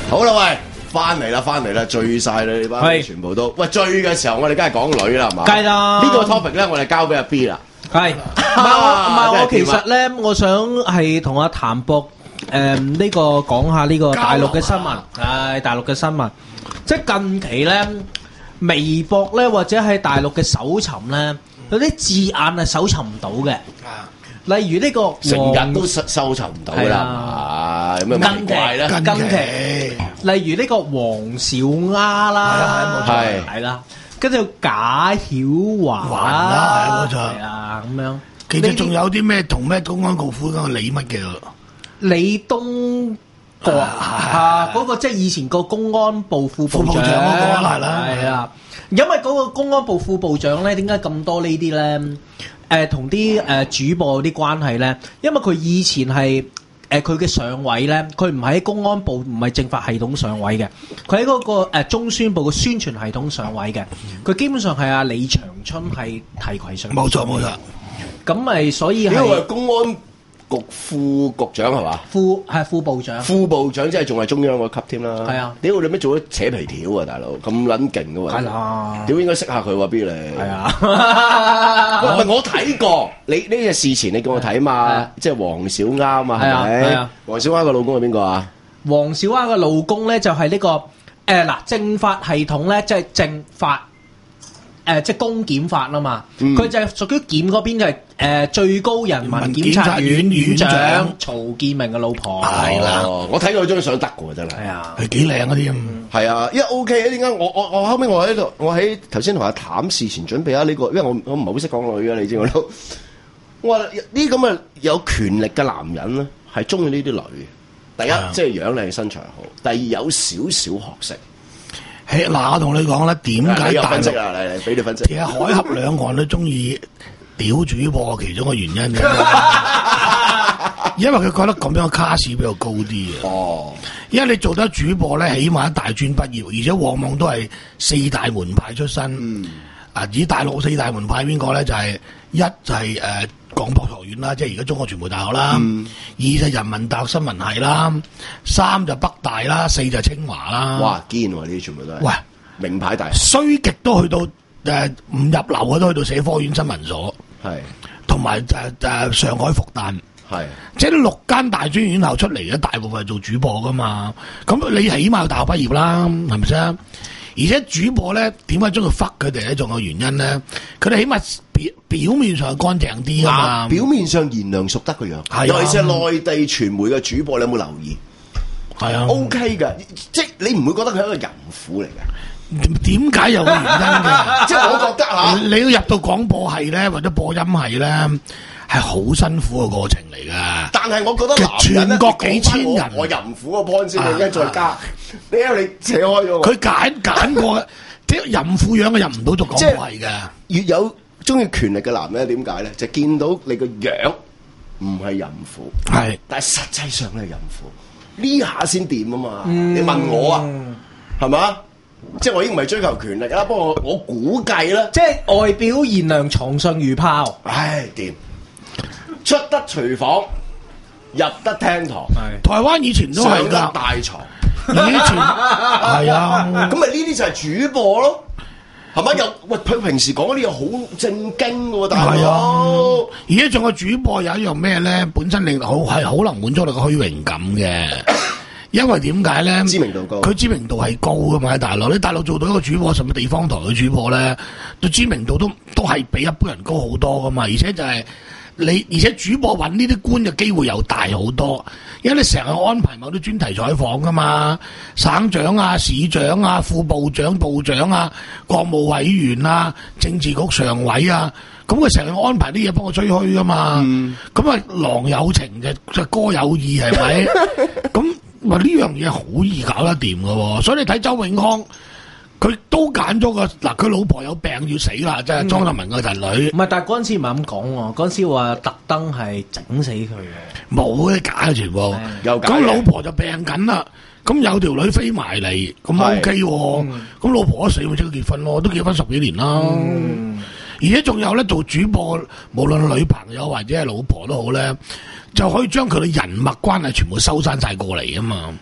好啦，喂，翻嚟啦，翻嚟啦，醉晒啦，你班係全部都。喂，醉嘅時候，我哋梗係講女啦，係嘛？ 梗係啦呢個 topic 咧，我哋交俾阿 B 啦。 係，唔係我唔係我真係點啊其實咧，我想係同阿譚博誒呢個講下呢個大陸嘅新聞，係大陸嘅新聞，即係近期咧微博咧或者喺大陸嘅搜尋咧，有啲字眼係搜尋唔到嘅，例如呢個成日都收收集唔到係啦， 啊係嘛？有咩奇怪咧？ 近期，例如呢個黃小丫啦， 係係啦，跟住賈曉華華啦係啊冇錯係啊咁樣。 其實仲有啲咩同咩公安局副嗰個李乜嘅？ 李東國啊，嗰個即係以前個公安部副部長副部長嗰個係啦係啊，因為嗰個公安部副部長咧，點解咁多呢啲咧？誒，同啲誒主播有啲關係咧，因為佢以前係誒佢嘅上位咧，佢唔係喺公安部，唔係政法系統上位嘅，佢喺嗰個誒中宣部嘅宣傳系統上位嘅，佢基本上係阿李長春係提攜上。 冇錯冇錯。 咁咪所以因為係公安局副局長係嘛？ 副係副部長。 副部長即係仲係中央嗰級添啦。 係啊， 屌你咩做咗扯皮條啊，大佬咁撚勁嘅喎。 係啦， 屌應該識下佢喎，B 你。 係啊， 喂，唔係我睇過，你呢隻事前你叫我睇嘛，即係黃小丫啊嘛，係係啊係咪啊？ 黃小丫個老公係邊個啊？ 黃小丫嘅老公咧就係呢、個誒嗱、政法系統咧，即係政法誒、呃即係公檢法啊嘛。 嗯佢、就係屬於檢嗰邊就係、誒、最高人民檢察院院院長長曹建明嘅老婆。 係啦哦我睇過張相得嘅喎，真係。 係啊， 係幾靚嗰啲咁。 係啊，因為 O K 啊，點解我我我後尾我喺度，我喺頭先同阿譚事前準備下呢個，因為我我唔係好識講女嘅，你知我都。我話呢啲咁嘅有權力嘅男人咧，係中意呢啲女嘅。第一， 啊即係樣靚身材好；第二，有少少學識。 係嗱，我同你講咧，點解你有大陸分析啊？嚟嚟，俾你分析。 其實海峽兩岸都中意屌主播嘅其中一個原因嘅，因為佢覺得咁樣嘅卡士比較高啲啊。 哦， 因為你做得主播咧，起碼大專畢業，而且往往都係四大門派出身。 嗯， 啊，以大陸四大門派邊個咧？就係、一就係、誒、廣播學院啦，即係而家中國傳媒大學啦； 嗯二就係人民大學新聞系啦；三就北大啦；四就清華啦。 哇，堅喎！呢啲全部都係。 喂， 名牌大學。 衰極都去到誒唔入流嘅，都去到社科院新聞所， 係同埋誒誒上海復旦。 係。 即係六間大專院校出嚟嘅，大部分係做主播噶嘛。咁你起碼有大學畢業啦，係咪先？而且主播咧，點解中意 fuck 佢哋咧？仲有原因咧，佢哋起碼表表面上係乾淨啲噶嘛。 表面上賢良淑德個樣， 係啊尤其是係內地傳媒嘅主播，你有冇留意係啊 ？O K 嘅，即係你唔會覺得佢係一個淫婦嚟嘅。 點解有個原因嘅？ 即係我覺得嚇， 你要入到廣播系咧，或者播音系咧，係好辛苦嘅過程嚟㗎。 但係我覺得男人全國幾千人我我淫婦個 point 先，你而家再加啊， 你因為你扯開咗我。 佢揀揀過，啲淫婦樣嘅入唔到做廣播系嘅。 越有中意權力嘅男人，點解咧？就見到你個樣唔係淫婦， 係， 但係實際上你係淫婦，呢下先掂啊嘛！你問我啊，係嘛？即係我已經唔係追求權力啦，不過我我估計咧， 即係外表賢良，床上如炮。 唉掂，出得廚房，入得廳堂， 台灣以前都係上得㗎， 大床， 以前係啊。 咁咪呢啲就係主播咯。係咪又喂？佢平時講嗰啲嘢好正經嘅喎，大係佬啊。而家仲有主播有一樣咩咧？本身你好係好能滿足你個虛榮感嘅，因為點解咧？ 知名度高， 佢知名度係高噶嘛喺大陸。你大陸做到一個主播，甚至地方台嘅主播咧，對知名度都都係比一般人高好多噶嘛。而且就係、你，而且主播揾呢啲官嘅機會又大好多，因為你成日安排某啲專題採訪噶嘛，省長啊、市長啊、副部長、部長啊、國務委員啊、政治局常委啊，咁佢成日安排啲嘢幫我吹噓噶嘛，咁啊、嗯、郎有情就就哥有意係咪？咁話呢樣嘢好易搞得掂噶喎，所以你睇周永康。佢都揀咗個嗱，佢老婆有病要死啦，即係莊立文個侄女。 唔係，但係嗰陣時唔係咁講喎，嗰陣時話特登係整死佢嘅。 冇嘅，假嘅全部。 又假嘅咁老婆就病緊啦，咁有條女飛埋嚟，咁 O K 喎。咁老婆一死咪即刻結婚咯，都結婚十幾年啦。而且仲有咧，做主播，無論女朋友或者係老婆都好咧，就可以將佢嘅人脈關係全部收山晒過嚟啊嘛。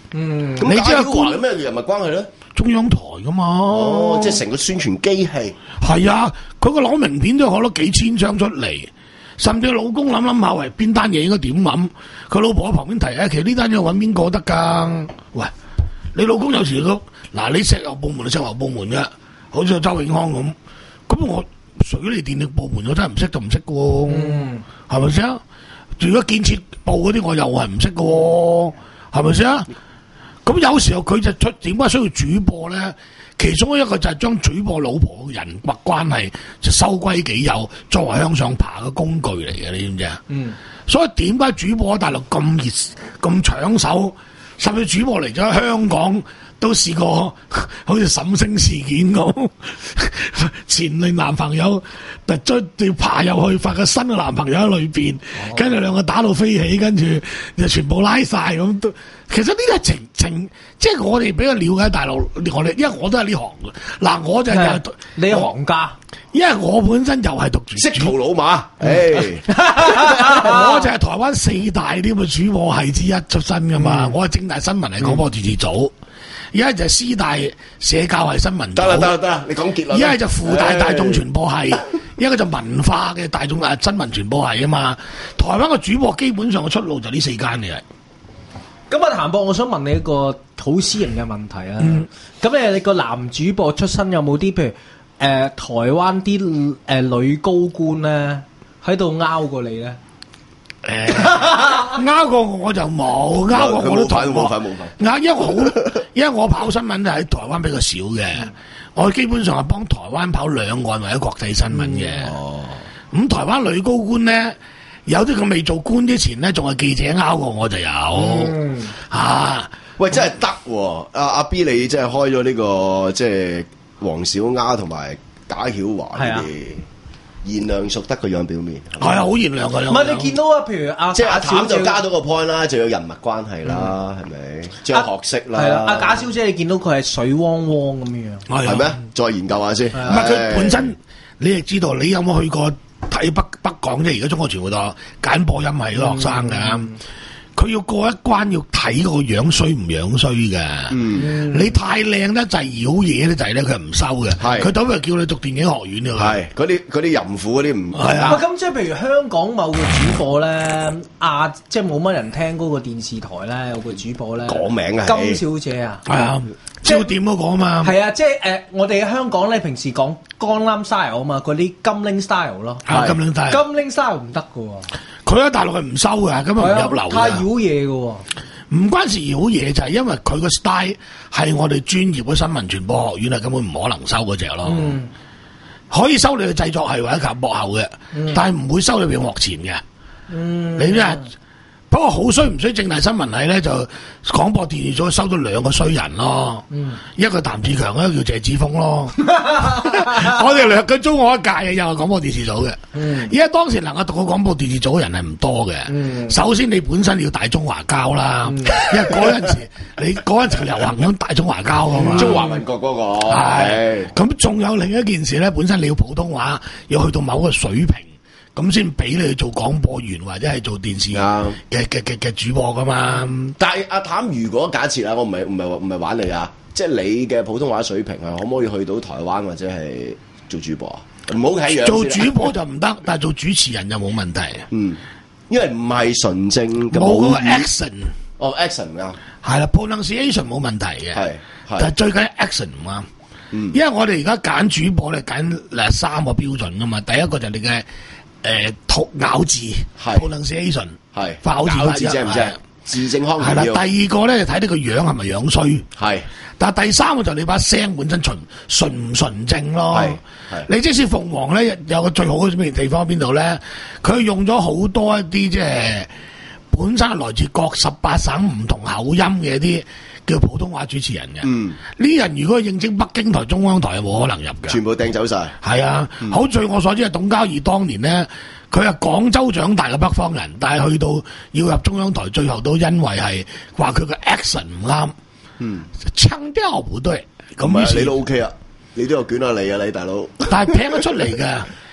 嗯， 咁你知阿華有咩人物關係咧？ 中央台噶嘛， 哦，即係成個宣傳機器。 係啊，佢個攞名片都攞咗幾千張出嚟，甚至老公諗諗下，喂，邊單嘢應該點諗？佢老婆喺旁邊提啊，其實呢單嘢揾邊個得㗎？喂，你老公有時都嗱，你石油部門就石油部門嘅，好似周永康咁，咁我水利電力部門我真係唔識就唔識嘅喎， 嗯， 係咪先？如果建設部嗰啲我又係唔識嘅喎，係咪先？咁有時候佢就出點解需要主播咧？其中一個就係將主播老婆嘅人脈關係就收歸己有，作為向上爬嘅工具嚟嘅，你知唔知啊？嗯。所以點解主播喺大陸咁熱、咁搶手，甚至主播嚟咗香港都試過，好似沈星事件咁，前女男朋友突追要爬入去，發個新嘅男朋友喺裏邊，跟住兩個打到飛起，跟住就全部拉晒咁都。其實呢啲係情情，即係我哋比較了解大陸，我哋因為我都係呢行嘅。嗱，我就係你行家， 因為我本身又係讀住識途老馬，誒， 我就係台灣四大啲嘅主播系之一出身噶嘛。我係正大新聞係廣播電視組，一係就係師大社教系新聞組， 得啦得啦得啦，你講結論。 一係就附大大眾傳播系，一個就文化嘅大眾誒新聞傳播系啊嘛。台灣嘅主播基本上嘅出路就呢四間嘅。 咁啊，譚博，我想問你一個好私人嘅問題啊。咁誒、嗯，你個男主播出身有冇啲譬如誒、呃、台灣啲誒、呃、女高官咧喺度拗過你咧？ 誒，拗過我就冇，拗過我都台冇份冇份。 拗，因為好，因為我跑新聞就喺台灣比較少嘅，嗯、我基本上係幫台灣跑兩岸或者國際新聞嘅。哦、嗯，咁、嗯、台灣女高官咧。有啲佢未做官之前咧，仲係記者拗過我就有，嗯、啊！ 喂，真係得喎！阿阿 B 你真係開咗呢、這個即係黃小丫同埋賈曉華呢啲賢良淑德個樣表面， 係啊，好賢良嘅。 唔係你見到啊，譬如阿即係阿譚就加咗個 point 啦，就有人脈關係啦，係咪、嗯？仲有學識啦。係啦，阿賈小姐你見到佢係水汪汪咁樣， 係咩？再研究下先。 唔係佢本身，你亦知道，你有冇去過？睇北北港啫，而家中國全部都揀播音係個學生噶，佢、嗯、要過一關，要睇個樣衰唔樣衰嘅。嗯、你太靚咧就係妖嘢咧就係咧，佢唔收嘅。係佢等佢叫你讀電影學院嘅。係嗰啲嗰啲淫婦嗰啲唔係啊。 咁即係譬如香港某個主播咧，亞即係冇乜人聽嗰個電視台咧，有個主播咧講名啊， 金小姐啊， 係啊。焦點嗰個啊嘛， 係啊，即係誒、呃，我哋喺香港咧，平時講江南 style 啊嘛，嗰啲金陵 style 咯， 係金陵 style， 金陵 style 唔得噶喎， 佢喺大陸係唔收噶，咁啊唔入流， 太妖嘢噶喎， 唔關事妖嘢，就係、是、因為佢個 style 係我哋專業嘅新聞傳播學院啊，根本唔可能收嗰隻咯，嗯、可以收你嘅製作係或者及幕後嘅，嗯、但係唔會收你屏幕前嘅，嗯、你咧。不過好衰唔衰？正大新聞系咧就廣播電視組收咗兩個衰人咯，嗯、一個譚志強，一個叫謝志峰咯。我哋兩個中我一屆嘅，又係廣播電視組嘅。而家、嗯、當時能夠讀過廣播電視組嘅人係唔多嘅。嗯、首先你本身要大中華膠啦，嗯、因為嗰陣時你嗰陣時流行緊大中華膠噶嘛。 中華民國嗰、那個係。 咁仲有另一件事咧，本身你要普通話要去到某個水平。咁先俾你去做廣播員或者係做電視嘅嘅嘅嘅主播噶嘛？ 但係阿譚，如果假設啊，我唔係唔係唔係玩你啊，即係你嘅普通話水平啊，可唔可以去到台灣或者係做主播啊？唔好睇樣。 做主播就唔得，但係做主持人就冇問題。 嗯，因為唔係純正嘅冇嗰個 accent。 哦 accent 啊， 係啦 pronunciation 冇問題嘅，係但係最緊 accent 唔啱。嗯，因為我哋而家揀主播咧揀嗱三個標準噶嘛，第一個就係你嘅。誒，吐咬字，pronunciation 係咬字正唔正？字正腔圓。 係啦，第二個咧就睇你個樣係咪樣衰。係，但係第三個就你把聲本身純純唔純正咯。係，你即使鳳凰咧有個最好嘅地方喺邊度咧？佢用咗好多一啲即係本身係來自各十八省唔同口音嘅一啲叫普通話主持人嘅。嗯，呢人如果應徵北京台、中央台係冇可能入嘅， 全部掟走晒。 係啊，嗯、好據我所知係董嘉怡當年咧，佢係廣州長大嘅北方人，但係去到要入中央台，最後都因為係話佢嘅 accent 唔啱，嗯，腔調唔對，咁於是你都 OK 啊，你都有捲下你啊，你大佬， 但係聽得出嚟嘅。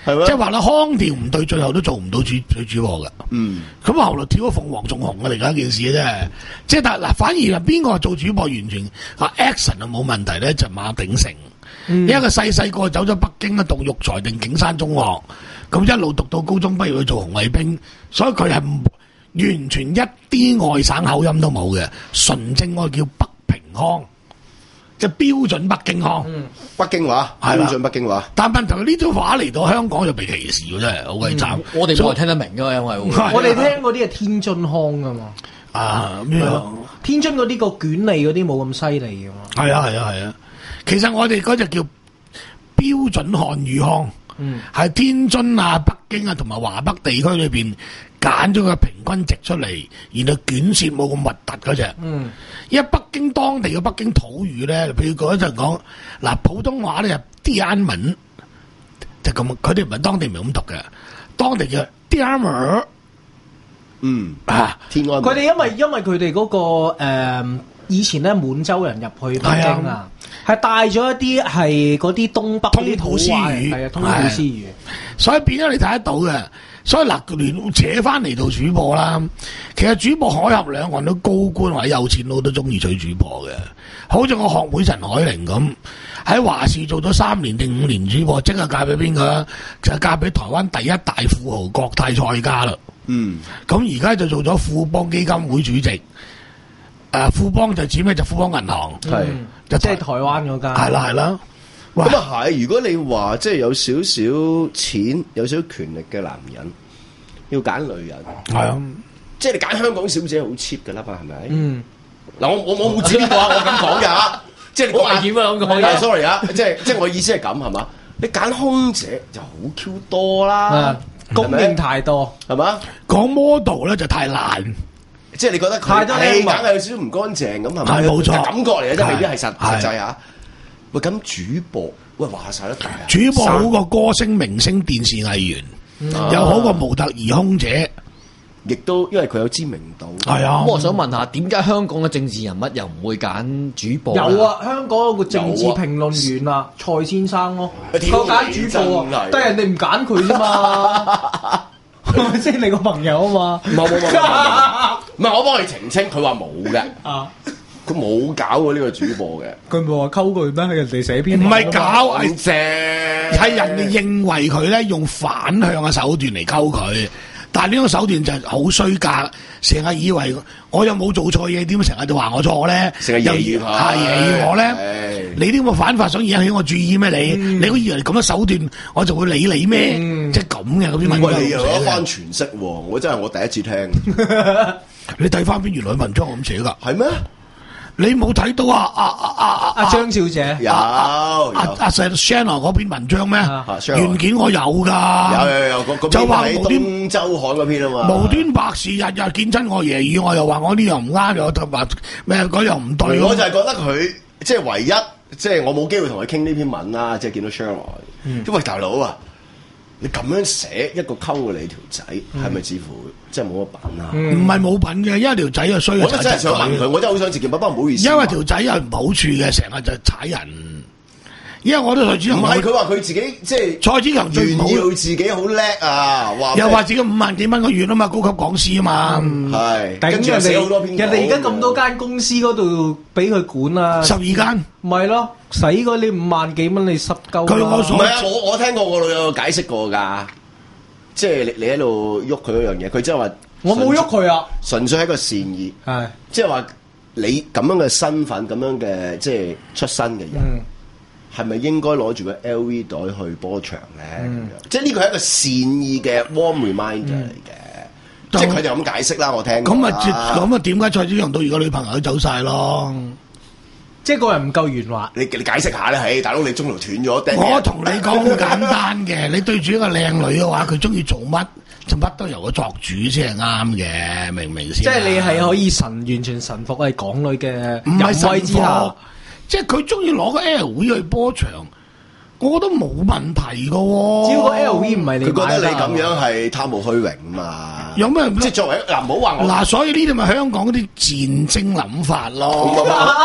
係咩？ 即係話啦，腔調唔對，最後都做唔到主女主播㗎。 嗯， 咁後來跳咗鳳凰仲紅嘅嚟緊一件事嘅啫。即係但嗱，反而係邊個做主播完全啊 action 啊冇問題咧，就馬鼎盛。因為佢細細個走咗北京啊，讀育才定景山中學，咁一路讀到高中畢業去做紅衛兵，所以佢係完全一啲外省口音都冇嘅，純正我叫北平腔，即係標準北京腔。 嗯、北京話係標準北京話， 但問題係呢種話嚟到香港就被歧視喎，真係好鬼慘。 我哋冇人聽得明㗎，因為我哋聽嗰啲係天津腔㗎嘛。 啊咩啊？ 天津嗰啲個捲脷嗰啲冇咁犀利㗎嘛。係啊係啊係啊。其實我哋嗰隻叫標準漢語腔，係、嗯、天津啊、北京啊同埋華北地區裏邊揀咗個平均值出嚟，然後捲舌冇咁核突嗰隻。嗯，因為北京當地嘅北京土語咧，譬如嗰陣講嗱普通話咧就啲安文，就咁，佢哋唔係當地唔係咁讀嘅，當地叫啲安文。 嗯啊， 天安。 佢哋因為因為佢哋嗰個誒。呃以前咧滿洲人入去北京啊，係帶咗一啲係嗰啲東北通古詩語， 係啊，通古詩語， 所以變咗你睇得到嘅。所以嗱，連扯翻嚟到主播啦，其實主播海峽兩岸都高官或者有錢佬都中意娶主播嘅。好似我學妹陳海玲咁，喺華視做咗三年定五年主播，即係嫁俾邊個？就嫁俾台灣第一大富豪國泰蔡家啦。嗯，咁而家就做咗富邦基金會主席。誒、啊、富邦就指咩？就富邦銀行，係、 嗯、就即係台灣嗰間。係啦係啦， 咁啊係。如果你話即係有少少錢、有少少權力嘅男人，要揀女人，係啊，即係你揀香港小姐好 cheap 㗎啦嘛，係咪？嗯。嗱，我我我冇指呢個啊，我咁講㗎，即係你好危險啊！咁講 sorry 啊，即係即係我意思係咁係嘛？你揀空姐就好 Q 多啦， 供應太多係嘛？ 講 model 咧就太難。即係你覺得佢係硬係有少少唔乾淨咁係咪？ 係冇錯， 感覺嚟嘅啫，未必係實實際嚇。喂，咁主播喂話晒啦， 主播好過歌星、明星、電視藝員，嗯、又好過模特兒、空姐， 亦都因為佢有知名度。 係啊， 咁我想問下，點解香港嘅政治人物又唔會揀主播？ 有啊，香港有個政治評論員啊，蔡先生咯，佢揀主播啊，但係人哋唔揀佢啫嘛。即係你個朋友啊嘛， 冇冇冇，唔係我幫佢澄清，佢話冇嘅，佢冇搞過呢個主播嘅， 佢唔係話溝佢咩？係人哋寫篇， 唔係搞， 係正， 係人哋認為佢咧用反向嘅手段嚟溝佢，但係呢種手段就好衰格，成日以為我又冇做錯嘢，點解成日就話我錯咧？ 成日揶揄佢， 係揶揄我咧？你啲咁嘅反法想引起我注意咩？你、嗯、你好以為咁嘅手段，我就會理你咩？嗯、即係咁嘅嗰啲文章。 喂，你又一番詮釋喎，我真係我第一次聽。 你睇翻邊原來文章咁寫㗎？ 係咩？ 你冇睇到啊啊啊啊阿張小姐有阿阿 Shannon 嗰篇文章咩？原件我有㗎。 有有有， 就話無端東周刊嗰篇啊嘛。 無端白事日日見親我爺爺，我又話我呢樣唔啱，又話咩嗰樣唔對。 我就係覺得佢即係唯一。即係我冇機會同佢傾呢篇文啦，即係見到 Sherlock。因、嗯、為大佬啊，你咁樣寫一個溝過你條仔，係咪似乎即係冇乜品啊？唔係冇品嘅，因為條仔又衰。 我真係想問佢，我真係好想直接，不過唔好意思。 因為條仔有唔好處嘅，成日就踩人。因為我都蔡子強， 唔係佢話佢自己即係蔡子強最唔好， 自己好叻啊！ 又話自己五萬幾蚊個月啊嘛，高級講師啊嘛， 係、嗯。 跟住人哋人哋而家咁多間公司嗰度俾佢管啊， 十二間， 唔係咯，使嗰啲五萬幾蚊你濕鳩。 佢我唔係啊，我我聽過我老友解釋過㗎，即係你你喺度喐佢嗰樣嘢，佢即係話我冇喐佢啊， 純粹係一個善意，係即係話你咁樣嘅身份，咁樣嘅即係出身嘅人。嗯係咪應該攞住個 L V 袋去波場咧？嗯、即係呢個係一個善意嘅 warm reminder 嚟嘅、嗯，即係佢哋咁解釋啦。我聽咁啊，咁啊，點解蔡子強到而家女朋友走晒咯？ 即係個人唔夠圓滑。 你你解釋下咧，係大佬你中途斷咗。 我同你講好簡單嘅，你對住一個靚女嘅話，佢中意做乜就乜都由佢作主先係啱嘅，明唔明先？ 即係你係可以神完全神服係港女嘅淫威之下。 即係佢中意攞個 L V 去波場，我覺得冇問題噶、哦。 只要個 L V 唔係你買， 佢覺得你咁樣係貪慕虛榮啊嘛。 有咩？ 即係作為嗱，唔好話我嗱，所以呢啲咪香港嗰啲戰爭諗法咯。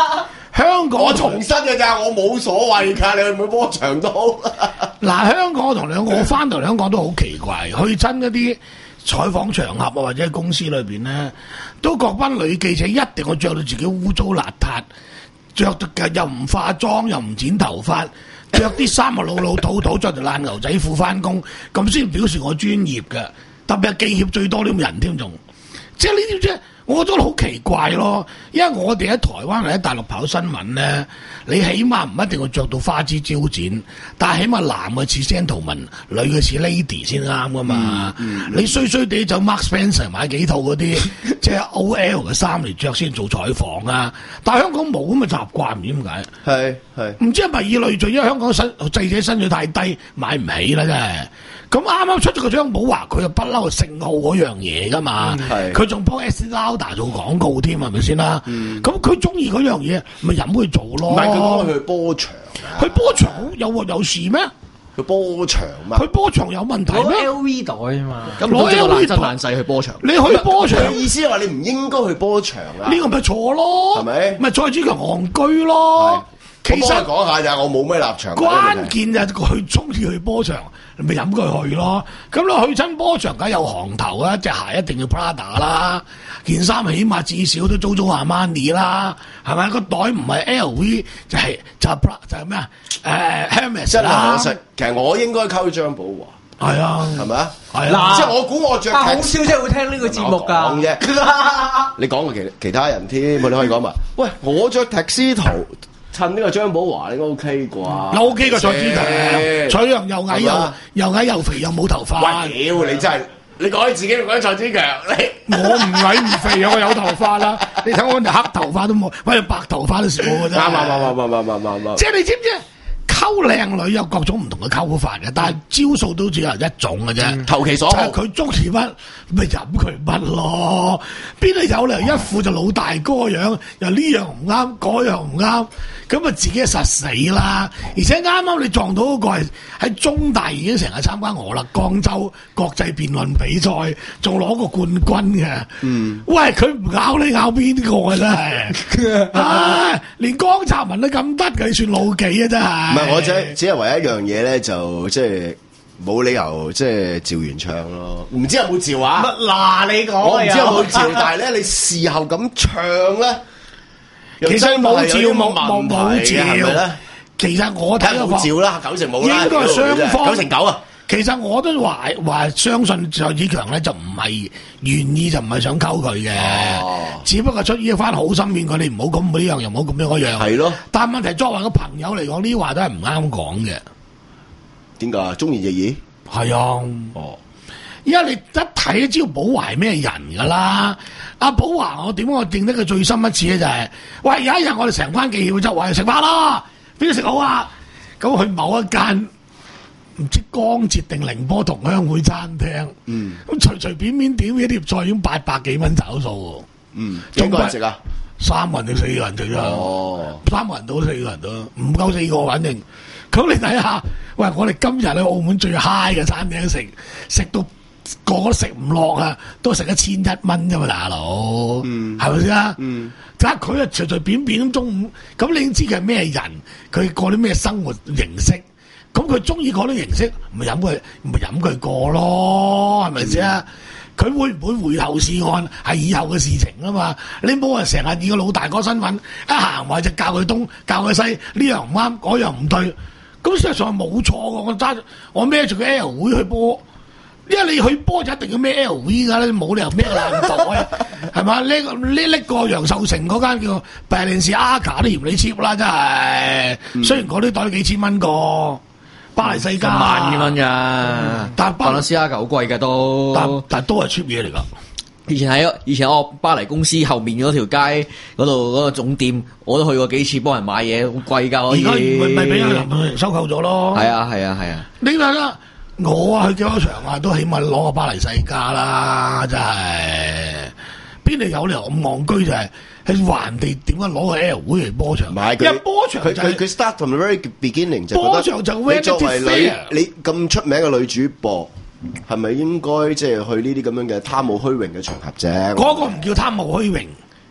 香港我重申嘅咋，我冇所謂㗎，你去唔去波場都好。 嗱，香港同兩個，我翻到香港都好奇怪，去親一啲採訪場合啊，或者公司裏邊咧，都各班女記者一定要着到自己污糟邋遢，着到又唔化妝，又唔剪頭髮，着啲衫啊老老土土，着條爛牛仔褲翻工，咁先表示我專業嘅。特別係記協最多啲咁人添，仲即係呢啲啫。我覺得好奇怪咯，因為我哋喺台灣或者大陸跑新聞咧，你起碼唔一定要着到花枝招展，但係起碼男嘅似 gentleman， 女嘅似 lady 先啱噶嘛。嗯嗯、你衰衰地走 Mark Spencer 買幾套嗰啲即係 O L 嘅衫嚟着先做採訪啊，但係香港冇咁嘅習慣，唔知點解。係係，唔知係咪以類聚，因為香港薪記者薪水太低，買唔起啦真係。咁啱啱出咗個張寶華，佢就不嬲姓號嗰樣嘢噶嘛，佢仲幫 Estée Lauder 做廣告添，係咪先啦？咁佢中意嗰樣嘢，咪飲佢做咯。 唔係佢講去波場、啊， 去波場有有事咩？ 去波場嘛？ 去波場有問題咩？ 攞 L V 袋啊嘛， 咁攞 L V 真爛細去波場。 你去波場意思係話你唔應該去波場啊？ 呢個咪錯咯，係咪？咪蔡子強戇居咯。其實講下咋，我冇咩立場。 關鍵就係佢中意去波場，咪飲佢去咯。咁你去親波場，梗係有行頭啊！隻鞋一定要 Prada 啦，件衫起碼至少都租租阿瑪尼啦，係咪？個袋唔係 L V 就係就係 Prada 就係咩啊？誒 Hermes 真係可惜，其實我應該溝張寶華。係啊，係咪啊？係啦，即係我估我着。 好少姐會聽呢個節目㗎。 講啫，你講過其其他人添，我哋可以講埋。喂，我着踢斯圖。襯呢個張寶華應該 OK 啩？ 嗱 OK 個蔡子強，蔡陽又矮又又矮又肥又冇頭髮。 喂，屌你真係，你講起自己，講起蔡子強，你我唔矮唔肥啊，我有頭髮啦。你睇我條黑頭髮都冇，喂白頭髮都少嘅啫。啱啱啱啱啱啱啱啱。即係你知唔知？溝靚女有各種唔同嘅溝法嘅，但係招數都只有一種嘅啫，投其所好。佢中意乜咪飲佢乜咯？邊度有理由一副就老大哥樣，又呢樣唔啱，嗰樣唔啱，咁啊自己實死啦！而且啱啱你撞到嗰個係喺中大已經成日參加我啦，江州國際辯論比賽，仲攞過冠軍嘅。嗯，喂，佢唔咬你咬邊個啊？真係，啊，連江澤民都咁得嘅，算老幾啊？真係。 我只只係唯一一樣嘢咧，就即係冇理由即係趙元暢咯，唔知有冇趙啊？ 乜嗱你講我唔知有冇趙，但係咧你事後咁唱咧， 其實冇趙冇冇冇趙， 係咪咧？ 其實我睇冇趙啦，九成冇啦， 應該係雙方九成九啊。 其實我都話話相信蔡子強咧就唔係願意，就唔係想溝佢嘅，哦、只不過出於一番好心勸佢，你唔好咁呢樣，又唔好咁樣嗰樣。係咯。但係問題作為個朋友嚟講，呢啲話都係唔啱講嘅。點解？中意隻嘢？係啊。哦。因為你一睇都知道寶華係咩人㗎啦。阿寶華，我點解我認得佢最深一次咧？就係、是，喂，有一日我哋成班記者就話食飯啦，邊度食好啊？咁去某一間。唔知江浙定寧波同鄉會餐廳，嗯，咁隨隨便便點一碟菜已經八百幾蚊找數喎，嗯，幾個人食啊？三個人定四個人食啫？哦，三個人到四個人到，唔夠四個反正。咁你睇下，喂，我哋今日喺澳門最 high 嘅餐廳食，食到個個都食唔落啊，都食一千一蚊啫嘛，大佬，嗯，係咪先啊？嗯，睇下佢啊隨隨便便咁中午，咁你已經知佢係咩人，佢過啲咩生活形式。咁佢中意嗰啲形式，咪飲佢，咪飲佢過咯，係咪先啊？佢、嗯、會唔會回頭是岸，係以後嘅事情啊嘛？你冇人成日以個老大哥身份，一行埋就教佢東，教佢西，呢樣唔啱，嗰樣唔對。咁事實上係冇錯嘅，我揸我孭住個 L 會去波，因為你去波就一定要孭 L V 㗎啦，你冇理由孭爛袋，係嘛？呢個呢拎個楊秀成嗰間叫 Balenciaga 都嫌你 cheap 啦，真係。嗯、雖然嗰啲袋幾千蚊個。巴黎世家萬幾蚊噶，但巴黎世家好貴噶都， 但但都係 cheap 嘢嚟噶。 以前喺以前我巴黎公司後面嗰條街嗰度嗰個總店，我都去過幾次幫人買嘢，好貴噶。而家咪咪俾人收購咗咯。係啊係啊係啊！ 你睇下，我啊去幾多場啊，都起碼攞個巴黎世家啦，真係邊度有理由咁戇居就係、是。喺橫地點解攞個 L 會嚟波場？唔係佢，因為波場佢佢佢 start from the very beginning 就波場就你作為女，你咁出名嘅女主播，係咪應該即係去呢啲咁樣嘅貪慕虛榮嘅場合啫？嗰個唔叫貪慕虛榮，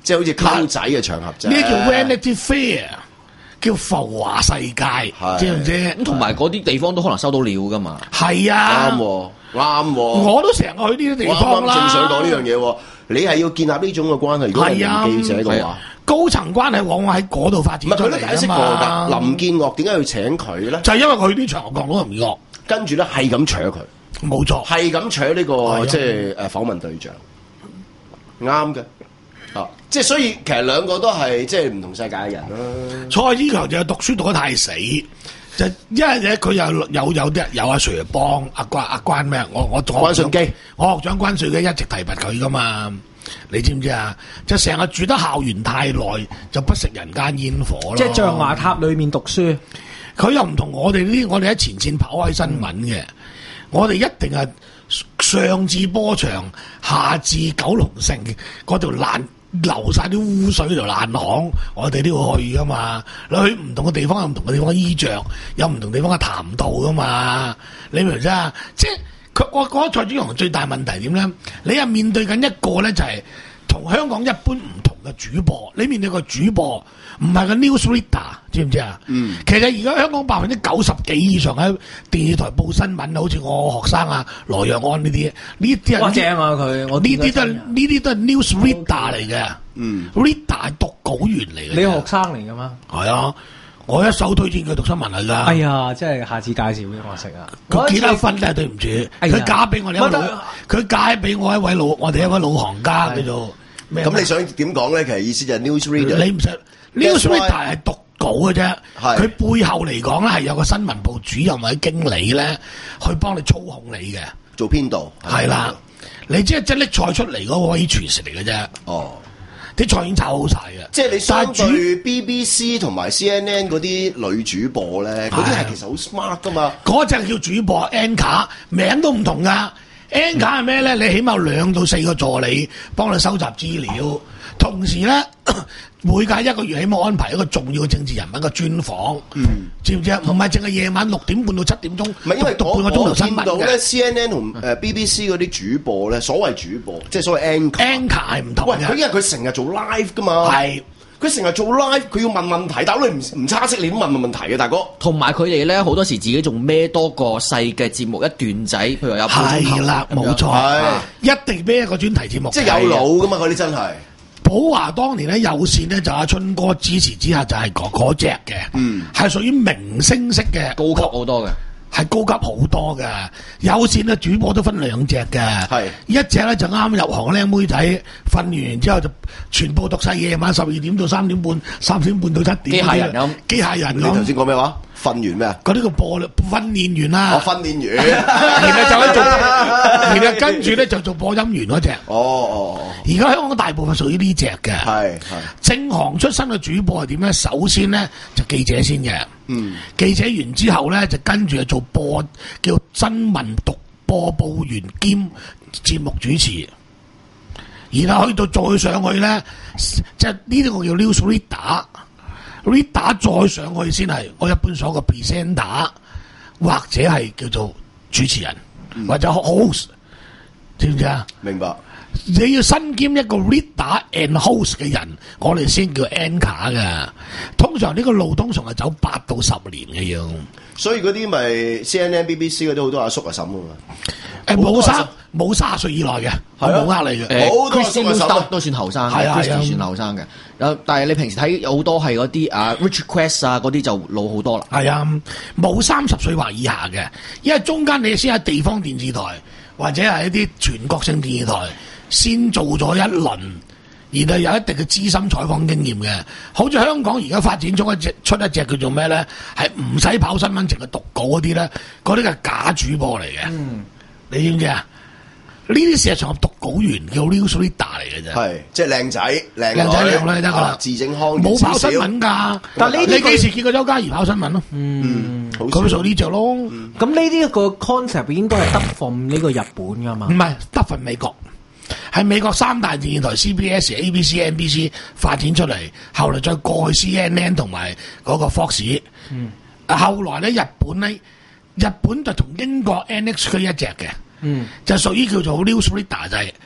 即係好似溝仔嘅場合啫。 呢啲叫 Vanity Fair， 叫浮華世界，知唔知？ 咁同埋嗰啲地方都可能收到料噶嘛。 係啊， 啱喎，啱喎。 我都成日去呢啲地方啦。 正想講呢樣嘢喎，你係要建立呢種嘅關係。如果係林記者嘅話， 高層關係往往喺嗰度發展出嚟㗎嘛。 唔係佢都解釋過㗎。林建岳點解要請佢咧？ 就係因為佢啲場合講到林建岳， 跟住咧係咁搶佢。 冇錯， 係咁搶呢個即係誒訪問對象，啱嘅。啊，即係所以其實兩個都係即係唔同世界嘅人啦。 蔡子強就係讀書讀得太死，就因為咧佢有有有啲有阿 Sir 幫阿關阿關咩？我我關順基， 我學長關順基一直提拔佢噶嘛。你知唔知啊？就成日住得校園太耐，就不食人間煙火咯。 即係象牙塔裏面讀書， 佢又唔同我哋呢啲，我哋喺前線跑開新聞嘅。我哋一定係上至波場，下至九龍城嗰條爛流晒啲污水條爛巷，我哋都要去噶嘛。你去唔同嘅地方有唔同嘅地方嘅衣着，有唔同地方嘅談吐噶嘛。你明唔明啫？即係佢我覺得蔡子強最大問題點咧？你係面對緊一個咧就係、是、同香港一般唔同嘅主播，你面對個主播。唔係個 news reader，知唔知啊？嗯，其實而家香港百分之九十幾以上喺電視台報新聞，好似我學生啊羅若安呢啲，呢啲係正啊佢，我呢啲都係呢啲都係 news reader 嚟嘅。嗯 ，reader 係讀稿員嚟嘅。 你學生嚟噶嘛？ 係啊，我一手推薦佢讀新聞嚟㗎。 哎呀，真係下次介紹俾我識啊！ 佢結咗婚咧，對唔住，佢嫁俾我哋一老，佢嫁俾我一位老，我哋一位老行家叫做咩？ 咁你想點講咧？其實意思就係 news reader。 你唔使。news reader 係讀稿嘅啫，佢背後嚟講咧係有個新聞部主任或者經理咧，去幫你操控你嘅， 做編導。 係啦，你即係即係拎菜出嚟嗰個 waitress 嚟嘅啫。哦，啲菜已經炒好晒嘅。 即係你相對 B B C 同埋 C N N 嗰啲女主播咧，嗰啲係其實好 smart 噶嘛。 嗰隻叫主播 anchor， 名都唔同噶。anchor 係咩咧？你起碼兩到四個助理幫你收集資料，同時咧。每隔一個月起碼安排一個重要嘅政治人物嘅專訪，嗯，知唔知啊？唔係淨係夜晚六點半到七點鐘， 唔係因為讀半個鐘頭新聞嘅。我見到咧 C N N 同誒 B B C 嗰啲主播咧，所謂主播即係所謂 anchor，anchor 係唔同嘅。 喂，佢因為佢成日做 live 噶嘛， 係佢成日做 live，佢要問問題，大佬你唔唔差識，你都問問問題嘅大哥。 同埋佢哋咧好多時自己仲孭多個細嘅節目一段仔，譬如有係啦，冇錯，一定孭一個專題節目， 即係有腦噶嘛，嗰啲真係。 寶華當年咧有線咧就阿春哥支持之下就係嗰嗰隻嘅，嗯，係屬於明星式嘅， 高級好多嘅， 係高級好多嘅。有線咧主播都分兩隻嘅，係一隻咧就啱入行靚妹仔，瞓完之後就全部讀晒夜晚十二點到三點半，三點半到七點。 機械人咁， 機械人咁。 你頭先講咩話？訓完咩啊？ 嗰啲個播訓練員啦， 我訓練員， 然後就去做，然後跟住咧就做播音員嗰隻。 哦哦哦！ 而家香港大部分屬於呢隻嘅， 係係正行出身嘅主播係點咧？首先咧就記者先嘅，嗯，記者完之後咧就跟住就做播叫新聞讀播報員兼節目主持，然後去到再上去咧，即係呢啲我叫 news reader。reader 再上去先係我一般所謂嘅 presenter， 或者係叫做主持人、嗯、或者 host， 知唔知啊？ 明白。 你要身兼一個 reader and host 嘅人，我哋先叫 anchor 㗎。通常呢個路通常係走八到十年嘅要。 所以嗰啲咪 C N N、B B C 嗰啲好多阿叔阿嬸㗎嘛。 誒冇三冇卅歲以內嘅，我冇呃你嘅。 誒 Chris 都算後生， 係啊 Chris 算後生嘅。有但係你平時睇有好多係嗰啲啊 Richard Quest 啊嗰啲就老好多啦。係啊，冇三十歲或以下嘅，因為中間你先喺地方電視台或者係一啲全國性電視台先做咗一輪，然後有一定嘅資深採訪經驗嘅。好似香港而家發展中一隻出一隻叫做咩咧，係唔使跑新聞，淨係讀稿嗰啲咧，嗰啲係假主播嚟嘅。嗯。你知唔知啊？呢啲事實上係讀稿員叫 news reader 嚟嘅啫， 係即係靚仔靚靚仔靚女得噶啦， 字正腔圓， 冇跑新聞㗎。但係呢啲你幾時見過周嘉怡跑新聞咯？嗯，佢做呢隻咯。 咁呢啲個 concept 應該係得 from 呢個日本㗎嘛？ 唔係得 from 美國，係美國三大電視台 C B S、A B C、N B C 發展出嚟，後來再過去 C N N 同埋嗰個 Fox。嗯，後來咧日本咧。日本就同英國 N H K 一隻嘅，嗯，就屬於叫做 news reader 就係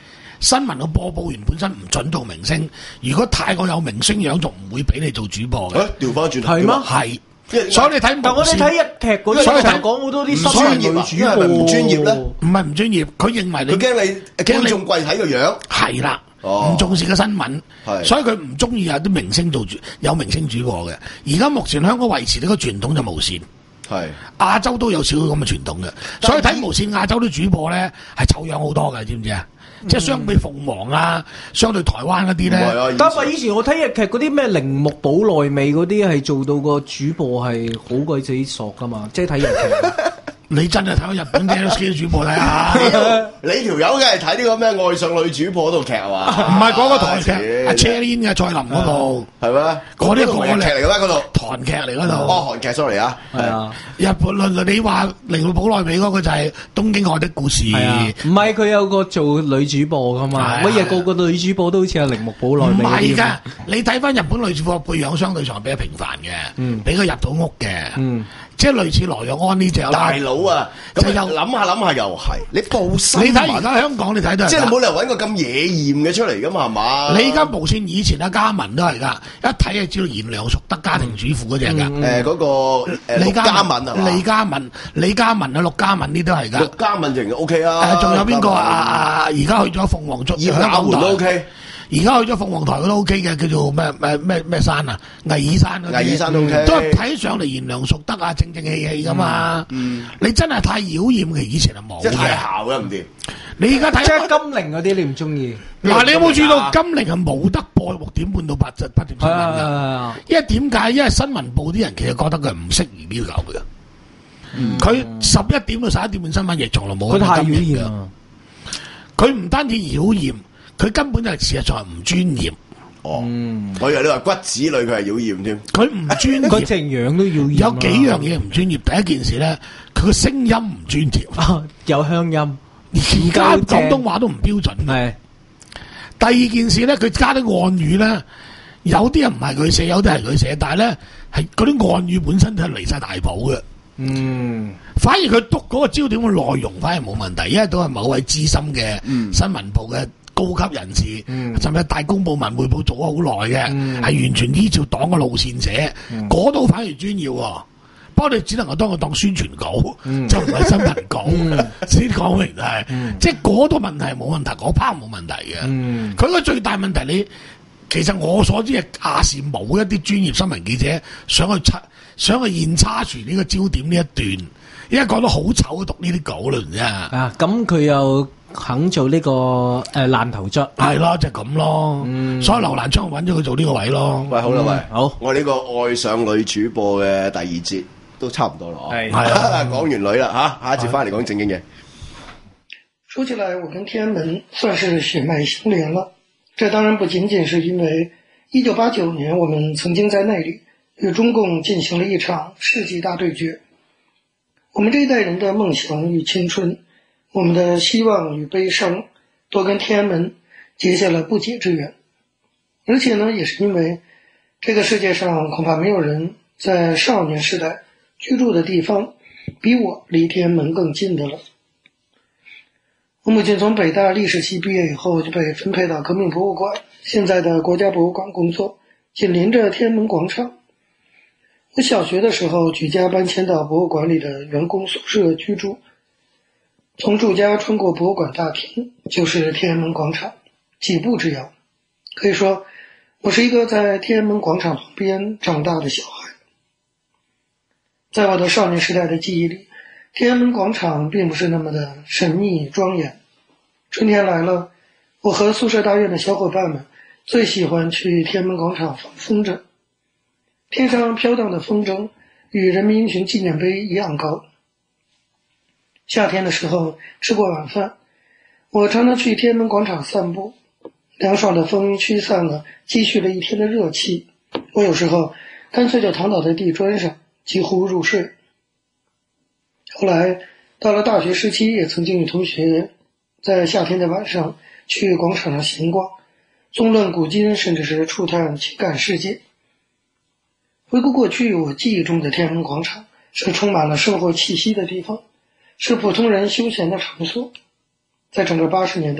新聞嘅播報員本身唔準做明星，如果太過有明星樣，就唔會俾你做主播嘅。 調翻轉頭係咩？ 係。所以你睇， 但我哋睇日劇嗰啲，所以講好多啲新聞女主播， 係咪唔專業咧？ 唔係唔專業，佢認為你佢驚你觀眾貴睇個樣， 係啦，唔重視個新聞，所以佢唔中意有啲明星做主，有明星主播嘅。而家目前香港維持呢個傳統就無線， 係亞洲都有少少咁嘅傳統嘅，所以睇無線亞洲啲主播咧係醜樣好多嘅，知唔知啊？即係相比鳳凰啊，相對台灣嗰啲咧， 但係以前我睇日劇嗰啲咩鈴木保奈美嗰啲係做到個主播係好鬼死索噶嘛，即係睇日劇。 你真係睇到日本 N H K 嘅主播睇下， 你條友梗係睇呢個咩愛上女主播嗰套劇係嘛？ 唔係嗰個台劇，阿 Cherlin 嘅蔡琳嗰度係咩？ 嗰啲韓劇嚟嘅咩？嗰度韓劇嚟嗰度。 哦，韓劇 sorry 啊， 係啊。 日本你話鈴木保奈美嗰個就係《東京愛的故事》， 唔係佢有個做女主播噶嘛？乜嘢個個女主播都好似阿鈴木保奈美。 唔係㗎，你睇翻日本女主播背樣相對上比較平凡嘅，嗯，俾佢入到屋嘅，嗯。即係類似羅若安呢隻大佬啊，咁又諗下諗下又係，你報新聞你睇而家香港你睇到， 即係你冇理由揾個咁野豔嘅出嚟噶嘛，係嘛？ 你而家無線以前阿嘉文都係㗎，一睇就知道賢良淑德家庭主婦嗰隻㗎。 誒嗰個誒李嘉文係嘛？ 李嘉文、李嘉文啊，陸嘉文呢都係㗎。 陸嘉文型 O K 啊。 誒仲有邊個啊？啊而家去咗鳳凰竹葉雅媛都 O K。 而家去咗鳳凰台嗰都 OK 嘅，叫做咩咩咩咩山啊，魏爾山嗰啲， 魏爾山都 OK， 都係睇上嚟賢良淑德啊，正正氣氣噶嘛。嗯，你真係太妖豔嘅，以前係冇嘅。 即係太姣啦，唔掂。 你而家睇即係金陵嗰啲，你唔中意？ 嗱，你有冇注意到金陵係冇得播六點半到八八點新聞㗎？因為點解？因為新聞部啲人其實覺得佢唔適宜呢個嘅。佢十一點到十一點半新聞亦從來冇。 佢太妖豔啊！ 佢唔單止妖豔。佢根本就係事實上係唔專業。 哦，嗯、我以為你話骨子裏佢係妖豔添。佢唔專業， 佢成樣都妖豔。 有幾樣嘢唔專業。第一件事咧，佢個聲音唔專業。 啊、有鄉音， 而家廣東話都唔標準。係。第二件事咧，佢加啲漢語咧，有啲人唔係佢寫，有啲係佢寫，但係咧係嗰啲漢語本身都係離晒大譜嘅。嗯。反而佢督嗰個焦點嘅內容反而冇問題，因為都係某位資深嘅新聞部嘅高級人士，嗯、甚至大公報、文匯報做咗好耐嘅，係、嗯、完全依照黨嘅路線寫，嗰度、嗯、反而專要喎。不過你只能夠當佢當宣傳稿，嗯、就唔係新聞稿。先講明係，嗯、即係嗰度問題冇問題，嗰 part 冇問題嘅。佢個、嗯、最大問題你，其實我所知係亞視冇一啲專業新聞記者想去插，想去現叉住呢個焦點呢一段。因為講得好醜讀呢啲稿啦，唔知啊。啊， 咁佢又肯做呢、這個誒爛頭卒， 係咯，就咁、是、咯。嗯、所以劉瀾昌揾咗佢做呢個位咯。 喂，好啦，喂， 嗯、好， 我呢個愛上女主播嘅第二節都差唔多啦。係，講完女啦吓，下一節翻嚟講正經嘢。 說起來，我跟天安門算是血脈相連了。這當然不僅僅是因為一九八九年我們曾經在那裡與中共進行了一場世紀大對決。我們這一代人的夢想與青春，我們的希望與悲傷，都跟天安門結下了不解之緣。而且呢，也是因為這個世界上恐怕沒有人在少年時代居住的地方比我離天安門更近的了。我母親從北大歷史系畢業以後就被分配到革命博物館，現在的國家博物館工作，緊鄰着天安門廣場。我小學的時候舉家搬遷到博物館裡的員工宿舍居住，從住家穿過博物館大廳就是天安門廣場，幾步之遙。可以說我是一個在天安門廣場旁邊長大的小孩。在我的少年時代的記憶裡，天安門廣場並不是那麼的神秘莊嚴。春天來了，我和宿舍大院的小伙伴們最喜歡去天安門廣場放風箏。天上飄蕩的風箏與人民英雄紀念碑一樣高。夏天的時候吃過晚飯，我常常去天安門廣場散步，涼爽的風驅散了積蓄了一天的熱氣，我有時候乾脆就躺倒在地磚上幾乎入睡。後來到了大學時期，也曾經與同學在夏天的晚上去廣場上閒逛，縱論古今，甚至是觸探情感世界。回顧過去，我記憶中的天安門廣場是充滿了生活氣息的地方，是普通人休閒的場所。在整個八十年代，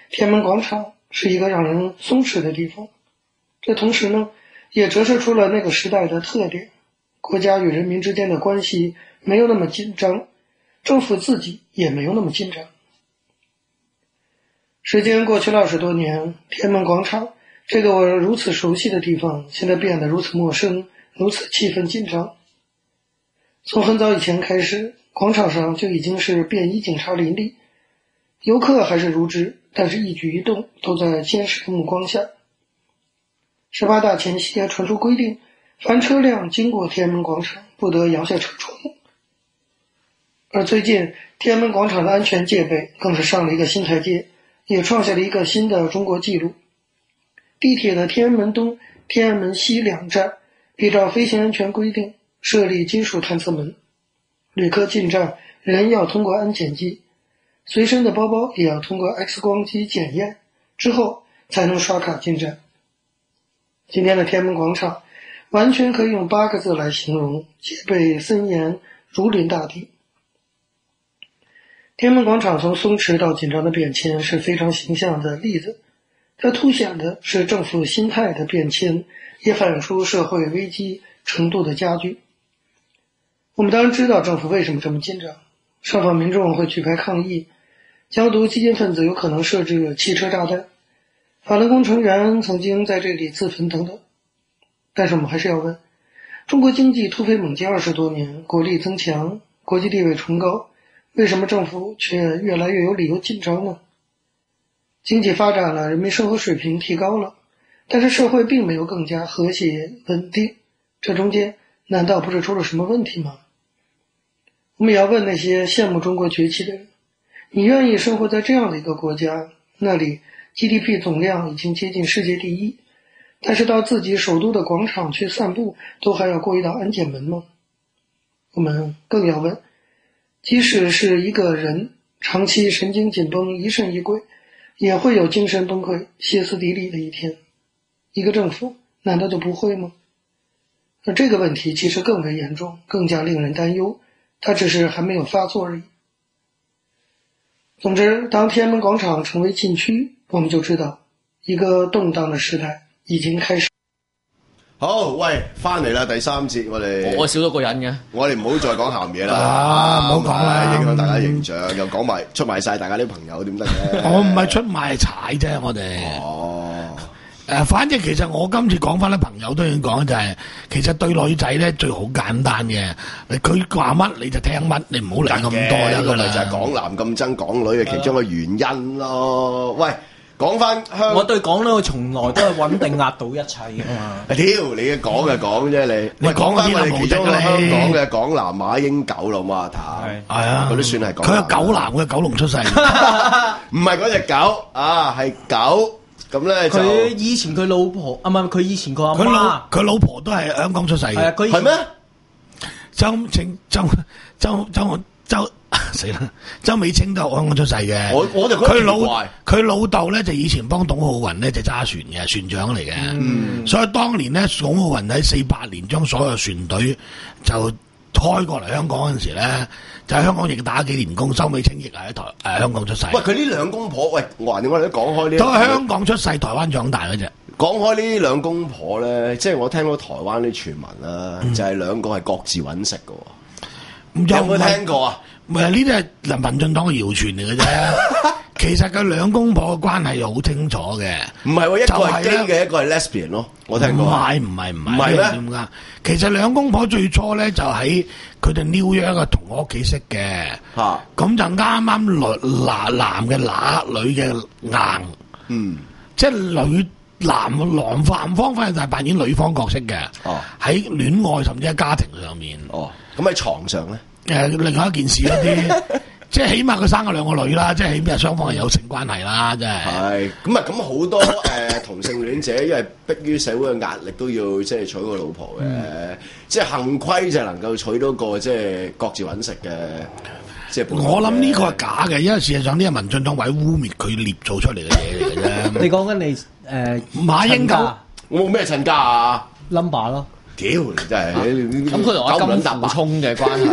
天安门广场是一个让人松弛的地方。这同时呢，也折射出了那个时代的特点：国家与人民之间的关系没有那么紧张，政府自己也没有那么紧张。时间过去了二十多年，天安门广场这个我如此熟悉的地方，现在变得如此陌生，如此气氛紧张。从很早以前开始，广场上就已经是便衣警察林立，游客还是如织，但是一举一动都在监视的目光下。十八大前夕还传出规定，凡车辆经过天安门广场不得摇下车窗。而最近天安门广场的安全戒备更是上了一个新台阶，也创下了一个新的中国纪录。地铁的天安门东、天安门西两站依照飞行安全规定设立金属探测门，旅客进站人要通过安检机，随身的包包也要通过 X 光机检验，之后才能刷卡进站。今天的天安门广场完全可以用八个字来形容：戒备森严，如临大敌。天安门广场从松弛到紧张的变迁是非常形象的例子，它凸显的是政府心态的变迁，也反映出社会危机程度的加剧。我们当然知道政府为什么这么紧张，上访民众会举牌抗议，江独激进分子有可能设置汽车炸弹，法轮功成员曾经在这里自焚等等。但是我们还是要问，中国经济突飞猛进二十多年，国力增强，国际地位崇高，为什么政府却越来越有理由紧张呢？经济发展了，人民生活水平提高了，但是社会并没有更加和谐稳定，这中间难道不是出了什么问题吗？我们也要问那些羡慕中国崛起的人，你愿意生活在这样的一个国家，那里 G D P 总量已经接近世界第一，但是到自己首都的广场去散步都还要过一道安检门吗？我们更要问，即使是一个人长期神经紧绷、疑神疑鬼，也会有精神崩溃、歇斯底里的一天，一个政府难道就不会吗？那这个问题其实更为严重，更加令人担忧，它只是还没有发作而已。总之，当天安门广场成为禁区，我们就知道一个动荡的时代已經開始。 好，喂，翻嚟啦，第三節我哋我少咗個人嘅， 我哋唔好再講鹹嘢啦， 啊，唔好講啦， 影響大家形象，又講埋出賣晒大家啲朋友點得嘅？ 我唔係出賣踩啫，我哋。 哦， 誒，反正其實我今次講翻啲朋友都已經講就係、是，其實對女仔咧最好簡單嘅，佢話乜你就聽乜，你唔好理咁多啦。 呢個咪就係港男咁憎港女嘅其中一個原因咯。喂，講翻香， 我對港女我從來都係穩定壓倒一切㗎嘛。 屌，你嘅講就講啫，你你講翻我哋啲其中一個香港嘅港男馬英九啦，嘛係啊， 嗰啲算係港。 佢係狗男嘅九龍出世， 唔係嗰隻狗啊，係狗。咁咧就佢以前佢老婆啊，唔係佢以前個阿佢老媽， 佢老婆都係香港出世嘅。 係啊，佢以前係咩？ 周清周周周周死啦！周美清都係香港出世嘅。 我我就覺得佢老奇怪佢老豆咧就以前幫董浩雲咧就揸船嘅船長嚟嘅， 嗯所以當年咧董浩雲喺四八年將所有船隊就開過嚟香港嗰陣時咧，就喺香港亦打幾年工。周美清亦係喺台誒、呃、香港出世。 喂，佢呢兩公婆，喂，橫掂我哋都講開呢， 都係香港出世，台灣長大嗰隻。 講開呢兩公婆咧，即係我聽到台灣啲傳聞啦， 嗯就係兩個係各自揾食嘅喎。 有有冇聽過啊？ 唔係呢啲係民進黨嘅謠傳嚟嘅啫。其實佢兩公婆嘅關係又好清楚嘅。 唔係喎，一個係就 gay 係嘅，一個係 lesbian 咯。我聽過。 唔係唔係唔係。 唔係咩點解？其實兩公婆最初咧就喺佢哋 New York 嘅同學屋企識嘅。 嚇。 咁就啱啱女男男嘅乸，女嘅硬。 嗯。 即係女男男男方反而就係扮演女方角色嘅。 哦。 喺戀愛甚至喺家庭上面。 哦。咁喺床上咧？ 誒，另外一件事嗰啲。即係起碼佢生咗兩個女啦，即係起碼雙方係有性關係啦，真係。 係咁啊！咁好多誒、呃、同性戀者，因為迫於社會嘅壓力，都要即係娶個老婆嘅。嗯、即係幸虧就能夠娶到個即係各自揾食嘅，即係。 我諗呢個係假嘅，因為事實上呢個民進黨為污蔑佢捏造出嚟嘅嘢嚟嘅啫。 你講緊你誒、呃、 馬英九， 我冇咩親家啊 number 咯。 屌你真係， 咁佢同阿金富聰嘅關係。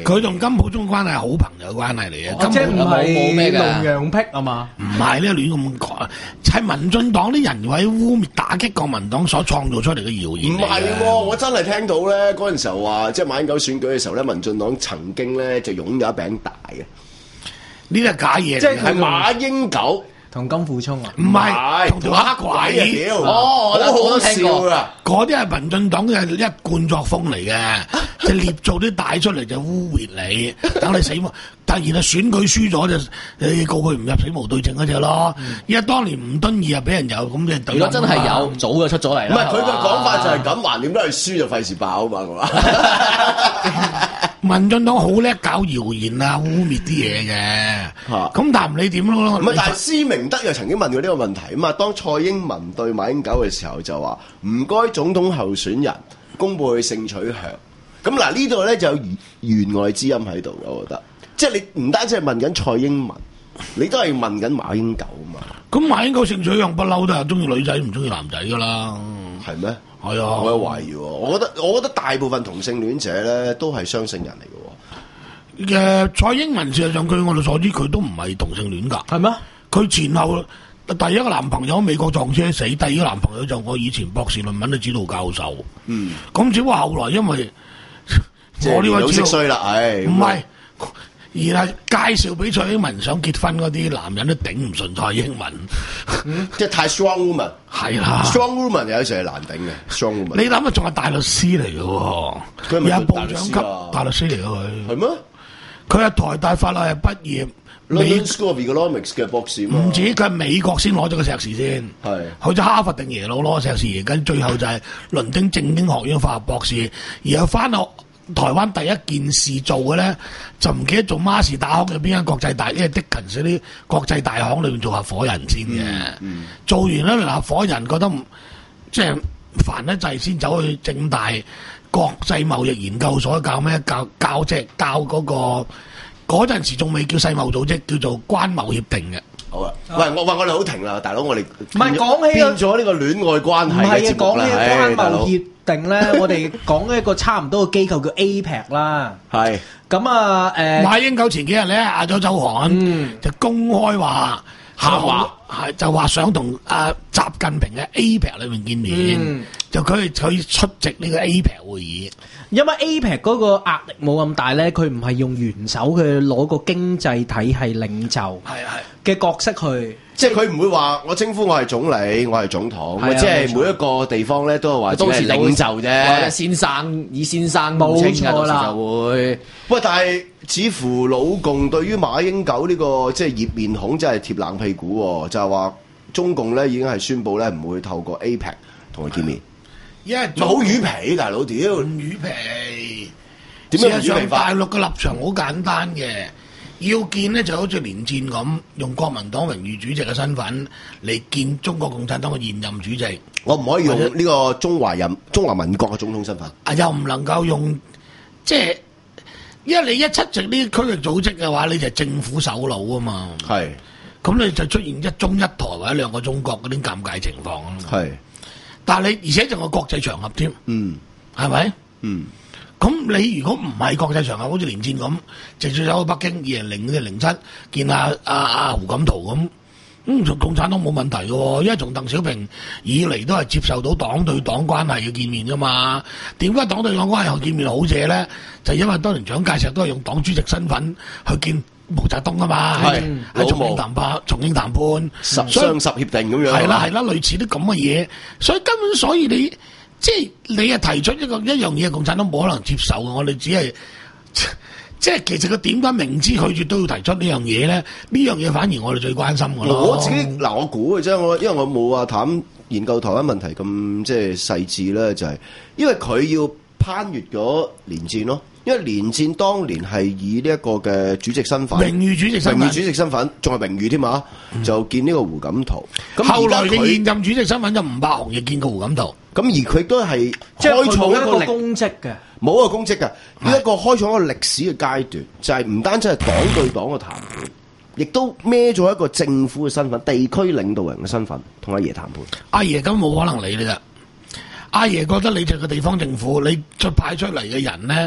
佢同金普中關係係好朋友關係嚟嘅。 哦、即係唔冇咩係㗎龍洋僻啊嘛？ 唔係咧，亂咁講，係民進黨啲人為污蔑打擊國民黨所創造出嚟嘅謠言。 唔係喎，我真係聽到咧嗰陣時候話，即係馬英九選舉嘅時候咧，民進黨曾經咧就擁有一餅大嘅， 呢啲係假嘢嚟嘅， 即係係馬英九。 同金富聰啊？ 唔係，同條黑鬼啊！ 屌， 哦， 好好笑噶！ 嗰啲係民進黨嘅一貫作風嚟嘅，就捏造啲帶出嚟就污蔑你，等你死亡。突然啊選舉輸咗就你告佢唔入死無對證嗰隻咯。因為當年吳敦義啊俾人有咁嘅對。 如果真係有，早就出咗嚟啦。 唔係佢嘅講法就係咁，橫掂都係輸就費事爆啊嘛，係嘛？ 民進黨好叻搞謠言啊，污蔑啲嘢嘅。咁但唔理點咯。 唔係，但係施明德又曾經問過呢個問題啊嘛。當蔡英文對馬英九嘅時候就話唔該總統候選人公佈佢性取向。咁嗱呢度咧就有弦外之音喺度嘅，我覺得。即係你唔單止係問緊蔡英文，你都係問緊馬英九啊嘛。 咁馬英九性取向不嬲都係中意女仔唔中意男仔噶啦， 係咩？ 係啊， 我有懷疑喎。我覺得我覺得大部分同性戀者咧都係雙性人嚟嘅喎。 誒、呃，蔡英文事實上據我哋所知，佢都唔係同性戀㗎。 係咩？ 佢前後第一個男朋友喺美國撞車死，第二個男朋友就我以前博士論文嘅指導教授。 嗯， 咁只不過後來因為我呢位識衰啦，唉， 唔係。而係介紹俾蔡英文想結婚嗰啲男人都頂唔順蔡英文， 嗯、即係太 strong woman 係啦 ，strong woman 有時係難頂嘅 strong woman。 你諗下仲係大律師嚟嘅喎， 佢係咪部長級大律師嚟嘅佢？ 係咩？ 佢係台大法律系畢業 ，London School of Economics 嘅博士。 唔止佢係美國先攞咗個碩士先，係去咗哈佛定耶魯攞碩士，跟最後就係倫敦政經學院法學博士，然後翻到台灣第一件事做嘅咧，就唔記得做孖士打行嘅邊間國際大，因為迪勤嗰啲國際大行裏面做合夥人先嘅。嗯嗯、做完咧，合夥人覺得即係煩得滯，先走去政大國際貿易研究所教咩？教教即係教嗰、嗰個嗰陣時仲未叫世貿組織，叫做關貿協定嘅。 好啊！喂，我話我哋好停啦，大佬，我哋唔係講起變咗呢個戀愛關係嘅節目啦。 唔係講起關貿協定咧，我哋講一個差唔多嘅機構叫 A P E C 啦。係咁啊，誒，馬英九前幾日咧，亞洲週刊、嗯、就公開話下話係就話想同阿習近平嘅 A P E C 裏面見面，嗯、就佢佢出席呢個 A P E C 會議。 因為 A P E C 嗰個壓力冇咁大咧，佢唔係用元首佢攞個經濟體系領袖嘅角色去， 即係佢唔會話我稱呼我係總理，我係總統，即係每一個地方咧都係話自己係領袖啫。 先生以先生冇錯啦， 就會喂，但係似乎老共對於馬英九呢個即係熱面孔真係貼冷屁股，就係話中共咧已經係宣布咧唔會透過 A P E C 同佢見面。 因為冇魚皮，大佬屌！ 魚皮點樣魚皮法？ 大陸嘅立場好簡單嘅，要見呢就好似連戰咁，用國民黨榮譽主席嘅身份嚟見中國共產黨嘅現任主席。 我唔可以用呢個中華人中華民國嘅總統身份。 啊，又唔能夠用，即係因為你一出席呢啲區域組織嘅話，你就係政府首腦啊嘛。係，咁你就出現一中一台或者兩個中國嗰啲尷尬情況啊。係。但係你而且仲有國際場合添，嗯，係咪？嗯，咁你如果唔係國際場合，好似連戰咁，直接走去北京二零零零零七見下阿阿胡錦濤咁，咁從共產黨冇問題嘅，因為從鄧小平以嚟都係接受到黨對黨關係嘅見面噶嘛。點解黨對黨關係見面好者咧？就因為當年蔣介石都係用黨主席身份去見毛澤東啊嘛，係喺重慶談判，重慶談判十雙十協定咁樣， 係啦係啦，類似啲咁嘅嘢，所以根本所以你即係你係提出一個一樣嘢，共產黨冇可能接受嘅，我哋只係即係其實佢點解明知拒絕都要提出呢樣嘢咧？呢樣嘢反而我哋最關心嘅咯。 我自己嗱，我估嘅啫，我因為我冇話談研究台灣問題咁即係細緻咧，就係、是、因為佢要攀越咗連戰咯。因為連戰當年係以呢一個嘅主席身份， 榮譽主席身份， 榮譽主席身份，仲係榮譽添嘛？嗯、就見呢個胡錦濤。咁後來嘅現任主席身份就吳伯雄亦見過胡錦濤。 咁而佢都係開創一個功績嘅， 冇一個功績嘅，呢一個開創一個歷史嘅階段，就係、是、唔單止係黨對黨嘅談判，亦都孭咗一個政府嘅身份、地區領導人嘅身份同阿爺談判。 阿爺咁冇可能理你㗎。阿爺覺得你就係個地方政府，你再派出嚟嘅人咧。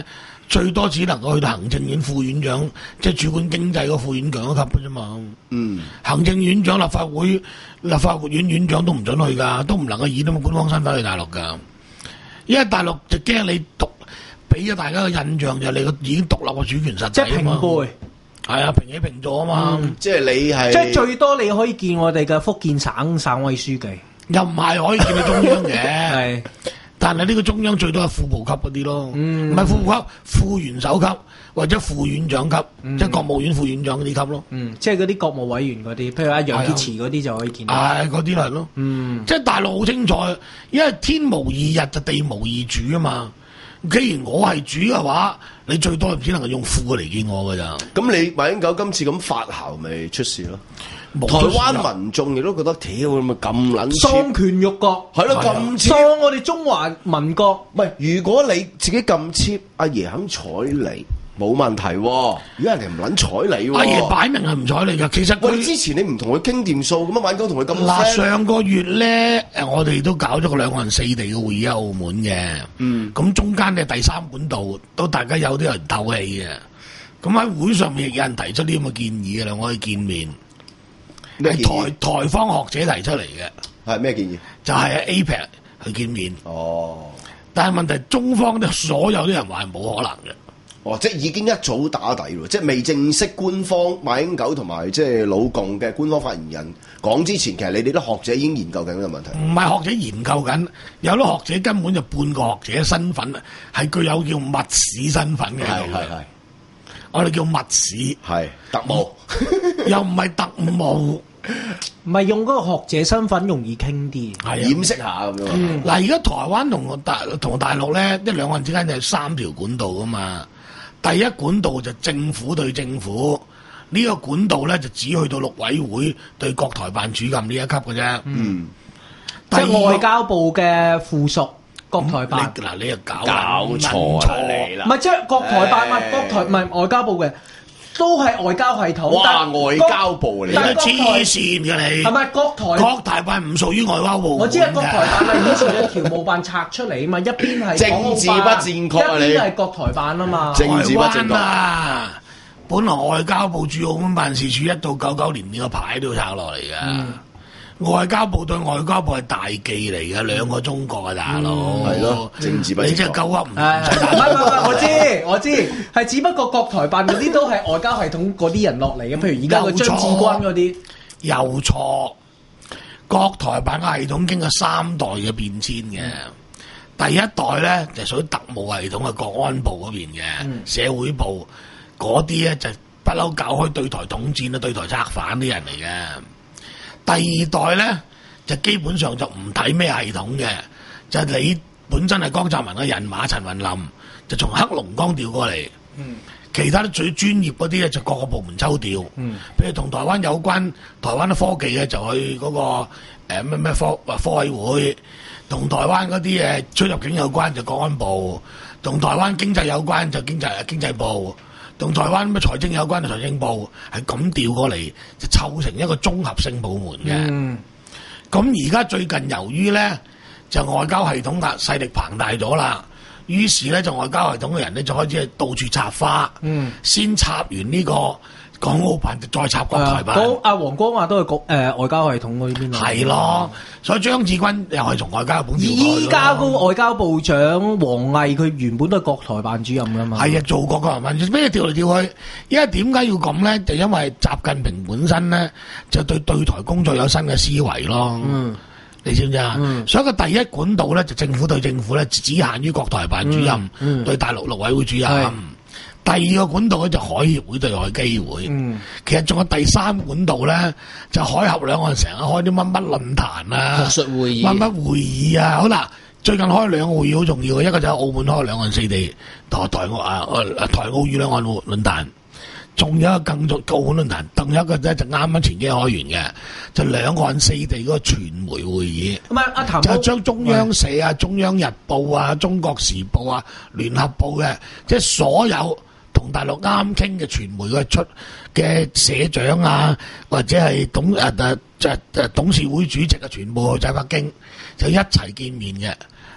最多只能夠去到行政院副院長，即係主管經濟個副院長嗰級嘅啫嘛。 嗯， 行政院長、立法會、立法會院院長都唔准去㗎，都唔能夠以咁嘅官方身份去大陸㗎。因為大陸就驚你獨俾咗大家嘅印象就係你個已經獨立嘅主權實即係體啊嘛。 平輩。 係啊，平起平坐啊嘛。 嗯即係你係即係最多你可以見我哋嘅福建省省委書記， 又唔係可以見到中央嘅。 係但係呢個中央最多係副部級嗰啲咯，唔係、 嗯副部級、副元首級或者副院長級， 嗯即係國務院副院長嗰啲級咯。 嗯，即係嗰啲國務委員嗰啲，譬如阿楊潔篪嗰啲就可以見到。 係嗰啲係咯， 嗯， 即係大陸好清楚，因為天無二日就地無二主啊嘛。既然我係主嘅話，你最多只能夠用副嚟見我㗎咋。 咁你馬英九今次咁發姣咪出事咯？ 冇台出事啊灣民眾亦都覺得，屌咁咪咁撚喪權辱國， 係咯咁 cheap 喪我哋中華民國。 唔係，如果你自己咁 cheap，阿爺肯睬你冇問題喎。如果人哋唔撚睬你喎， 阿爺擺明係唔睬你㗎。其實喂， 佢之前你唔同佢傾掂數，咁啊馬英九同佢咁嗱 friend， 上個月咧，誒我哋都搞咗個兩岸四地嘅會議喺澳門嘅。 嗯， 咁中間嘅第三管道都大家有啲人鬥氣嘅。咁喺會上面亦有人提出啲咁嘅建議嘅啦，我可以見面。係咩建議台台方學者提出嚟嘅， 係咩建議？ 就係喺 A P E C 去見面。 哦， 但係問題中方咧，所有啲人話係冇可能嘅。 哦，即係已經一早打底喎，即係未正式官方馬英九同埋即係老共嘅官方發言人講之前，其實你哋啲學者已經研究緊呢個問題。 唔係學者研究緊，有啲學者根本就半個學者身份，係具有叫密使身份嘅。 係係係， 我哋叫密使， 係特務， 又唔係特務。 唔係用嗰個學者身份容易傾啲， 係啊掩飾下咁樣。 嗯嗱，而家台灣同大同大陸咧，即係兩岸之間就係三條管道噶嘛。第一管道就政府對政府，呢、這個管道咧就只去到陸委會對國台辦主任呢一級嘅啫。 嗯， 即係外交部嘅附屬國台辦。 你嗱，你又搞搞錯啦你啦唔係即係國台辦，唔係國台，唔係外交部嘅，都係外交系統。 哇但外交部嚟你都但係國台黐線嘅你。 係咪國台？ 國台辦唔屬於外交部。 我知係國台辦係以前嘅僑務辦拆出嚟啊嘛，一邊係港澳辦政治不正確啊你一邊係國台辦啊嘛。 政治不正確台灣啊！本來外交部駐澳門辦事處一到九九年呢個牌都要拆落嚟嘅。 嗯外交部對外交部係大忌嚟嘅，兩個中國啊大佬。 係咯政治不正確你真係鳩噏唔係使打唔係唔係，我知我知，係只不過國台辦嗰啲都係外交系統嗰啲人落嚟嘅，譬如而家個張志軍嗰啲。 又錯。國台辦嘅系統經過三代嘅變遷嘅。第一代咧就屬於特務系統嘅國安部嗰邊嘅， 嗯社會部嗰啲咧就不嬲搞開對台統戰啊、對台策反啲人嚟嘅。第二代咧就基本上就唔睇咩系統嘅，就係你本身係江澤民嘅人馬陳雲林，就從黑龍江調過嚟。 嗯其他啲最專業嗰啲咧就各個部門抽調。 嗯譬如同台灣有關台灣嘅科技嘅就去嗰、個誒咩咩科科委會，同台灣嗰啲誒出入境有關就國安部，同台灣經濟有關就經濟經濟部，同台灣咩財政有關就財政部，係咁調過嚟就湊成一個綜合性部門嘅。 嗯咁而家最近由於咧就外交系統嘅勢力龐大咗啦，於是咧就外交系統嘅人咧就開始係到處插花， 嗯， 先插完呢個港澳辦，就再插國台辦。 嗰阿黃光華都係國誒外交系統嗰邊啊。 係咯，所以張志軍又係從外交部調過去咯依家嗰個外交部長王毅，佢原本都係國台辦主任噶嘛。 係啊，做國國台辦，咩調嚟調去？因為點解要咁咧？就因為習近平本身咧就對對台工作有新嘅思維咯。 嗯， 你知唔知啊？ 嗯所以個第一管道咧就政府對政府咧只限於國台辦主任， 嗯嗯對大陸陸委會主任係。 第二個管道咧就海協會對外基會。 嗯其實仲有第三管道咧，就海峽兩岸成日開啲乜乜論壇啊、 學術會議乜乜會議啊。好啦，最近開兩個會議好重要嘅，一個就喺澳門開兩岸四地台台澳啊啊台澳與兩岸論壇，仲有一個更重澳門論壇，仲有一個咧就啱啱前幾日開完嘅，就兩岸四地嗰個傳媒會議。 咁啊，阿譚就哥將中央社啊、中央日報啊、中國時報啊、聯合報嘅，即係所有同大陸啱傾嘅傳媒嘅出嘅社長啊，或者係董誒誒誒誒董事會主席啊，全部去喺北京就一齊見面嘅。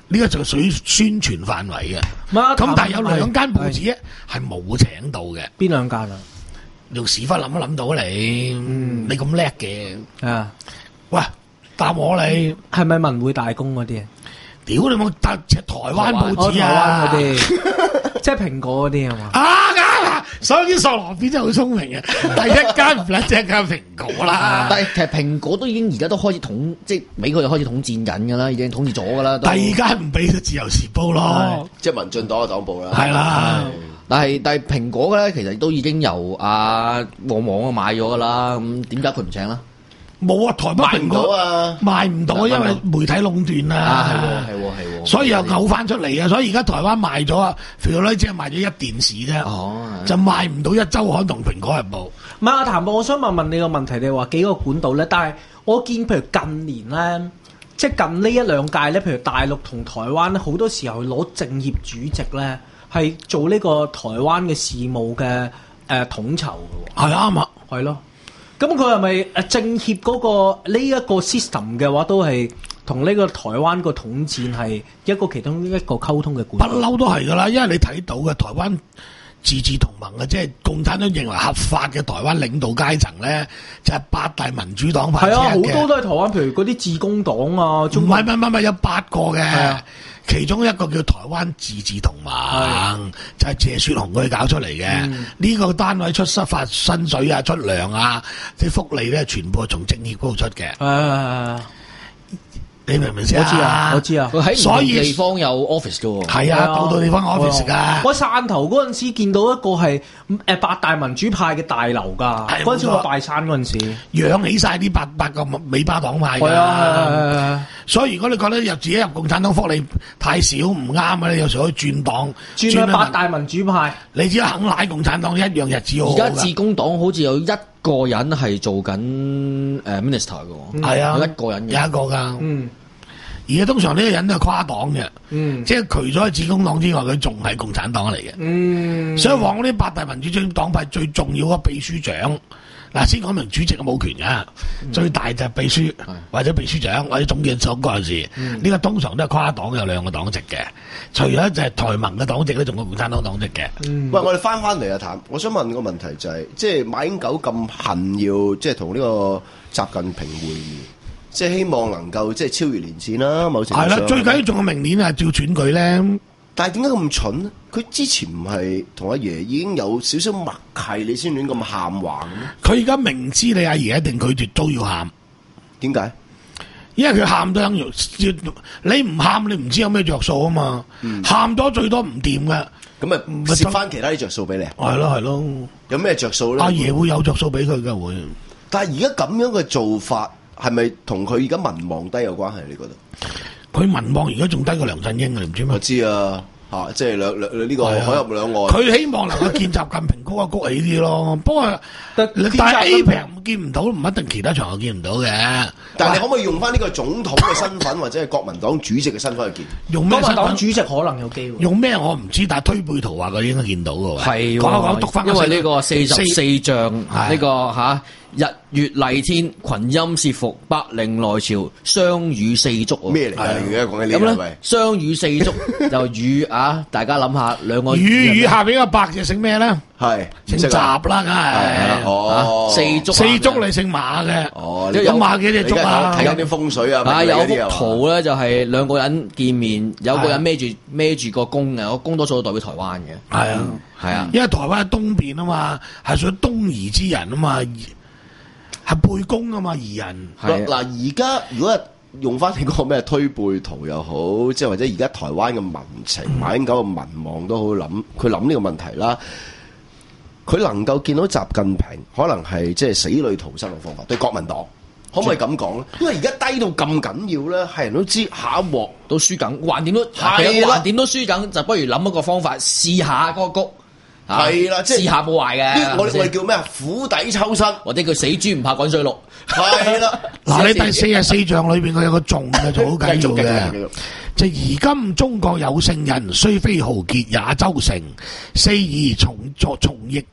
呢個就屬於宣傳範圍嘅。 咁咁但係有兩間報紙咧係冇請到嘅。 邊兩間啊？ 用屎忽諗都諗到你， 嗯、 你咁叻嘅啊！ 喂，答我你係咪文匯大公嗰啲啊？ 屌你冇搭隻台灣報紙啊！ 台灣嗰啲，即係蘋果嗰啲係嘛？ 啊啱啦！所以啲索羅邊真係好聰明嘅，第一間唔甩即係間蘋果啦。 但係其實蘋果都已經而家都開始統，即係美國就開始統戰緊㗎啦，已經統治咗㗎啦。 第二間唔俾就自由時報咯， 即係民進黨嘅黨報啦。 係啦。 但係但係蘋果咧，其實都已經由阿旺旺啊買咗㗎啦。咁點解佢唔請啦？ 冇啊，台北蘋果啊， 賣唔到，因為媒體壟斷啦。 啊，係喎，係喎，係喎。 所以又嘔翻出嚟啊！所以而家台灣賣咗啊，肥佬只係賣咗一電視啫， 哦， 就賣唔到一週刊同蘋果日報。 唔係阿譚博，我想問問你個問題，你話幾個管道咧？但係我見譬如近年咧，即係近呢一兩屆咧，譬如大陸同台灣咧，好多時候攞政協主席咧，係做呢個台灣嘅事務嘅誒、呃、統籌嘅喎。 係啱啊， 係咯。咁佢係咪誒政協嗰、那個呢一、這個 system 嘅話，都係同呢個台灣個統戰係一個其中一個溝通嘅管道？ 不嬲都係㗎啦，因為你睇到嘅台灣自治同盟嘅，即係共產黨認為合法嘅台灣領導階層咧，就係、是、八大民主黨派之一嘅。係啊， 好多都係台灣，譬如嗰啲自公黨啊， 唔係唔係唔係有八個嘅。其中一個叫台灣自治同盟，就係謝雪紅佢搞出嚟嘅。呢、嗯、個單位出失發薪水啊、出糧啊、啲福利咧，全部係從政協嗰度出嘅。 啊， 你明唔明先？ 我知啊，我知啊。 佢喺唔同地方有 office 嘅喎。 係啊，到到地方 office 㗎。 我汕頭嗰陣時見到一個係誒八大民主派嘅大樓㗎。嗰陣時我拜山嗰陣時， 養起晒啲八八個尾巴黨派㗎。 係啊， 所以如果你覺得入自己入共產黨福利太少唔啱咧，有時可以轉黨， 轉去八大民主派。 你只要肯賴共產黨一樣日子好。 而家自公黨好似有一個人係做緊誒 minister 嘅喎。 係啊， 有一個人有一個㗎。 嗯。 而家通常呢個人都係跨黨嘅， 嗯， 即係除咗係自公黨之外，佢仲係共產黨嚟嘅， 嗯， 所以往嗰啲八大民主黨派最重要嘅秘書長，嗱先講明主席冇權㗎，嗯、最大就係秘書、嗯、或者秘書長或者總監所嗰陣時，呢、嗯、個通常都係跨黨有兩個黨籍嘅，除咗就係台盟嘅黨籍咧，仲有共產黨黨籍嘅。 嗯、喂，我哋翻翻嚟啊，譚，我想問個問題就係、是，即係馬英九咁恨要即係同呢個習近平會面。即係希望能夠即係超越連線啦，某程度上係啦。最緊要仲有明年啊，照選舉咧。但係點解咁蠢咧？佢之前唔係同阿爺已經有少少默契，你先亂咁喊話嘅咩？佢而家明知你阿爺一定拒絕，都要喊。點解？因為佢喊都等於你唔喊，你唔知有咩着數啊嘛。喊咗、嗯、最多唔掂嘅，咁啊蝕翻其他啲着數俾你。係咯係咯，有咩着數咧？阿爺會有着數俾佢嘅會。但係而家咁樣嘅做法。係咪同佢而家民望低有關係？你覺得？佢民望而家仲低過梁振英啊？你唔知咩？我知啊，嚇、啊，即係兩兩呢個海峽兩岸。佢希望能夠見習近平高一谷起啲咯。不過，但係 A 平見唔到，唔一定其他場合見唔到嘅。但係你可唔可以用翻呢個總統嘅身份，或者係國民黨主席嘅身份去見？用咩身份？國民黨主席可能有機會。用咩我唔知，但係推背圖話佢應該見到嘅喎。係，講講讀翻。因為呢個四十四象呢個嚇。日月麗天，群陰攝伏，百靈來朝，雙羽四足。咩嚟㗎？而家講緊呢個係雙羽四足就羽啊！大家諗下兩個羽羽下邊個白就姓咩咧？係姓習啦，梗係哦。四足四足你姓馬嘅哦。有馬幾隻足啊？睇緊啲風水啊！啊，有幅圖咧，就係兩個人見面，有個人孭住孭住個弓嘅，個弓多數都代表台灣嘅。係啊，係啊，因為台灣喺東邊啊嘛，係屬於東夷之人啊嘛。係背公啊嘛，二人嗱，而家如果用翻你嗰個咩推背圖又好，即係或者而家台灣嘅民情、嗯、馬英九嘅民望都好諗，佢諗呢個問題啦。佢能夠見到習近平，可能係即係死裏逃生嘅方法，對國民黨可唔可以咁講咧？因為而家低到咁緊要咧，係人都知下一鑊都輸緊，橫掂都係橫掂都輸緊，就不如諗一個方法試下嗰個谷。係啦，即係試下冇壞嘅。我哋我哋叫咩啊？釜底抽薪，或者叫死豬唔怕滾水淥。係啦，嗱你第四十四象裏邊佢有個重嘅就好緊要嘅，就而今中國有聖人，雖非豪傑也周成。四而從作從役，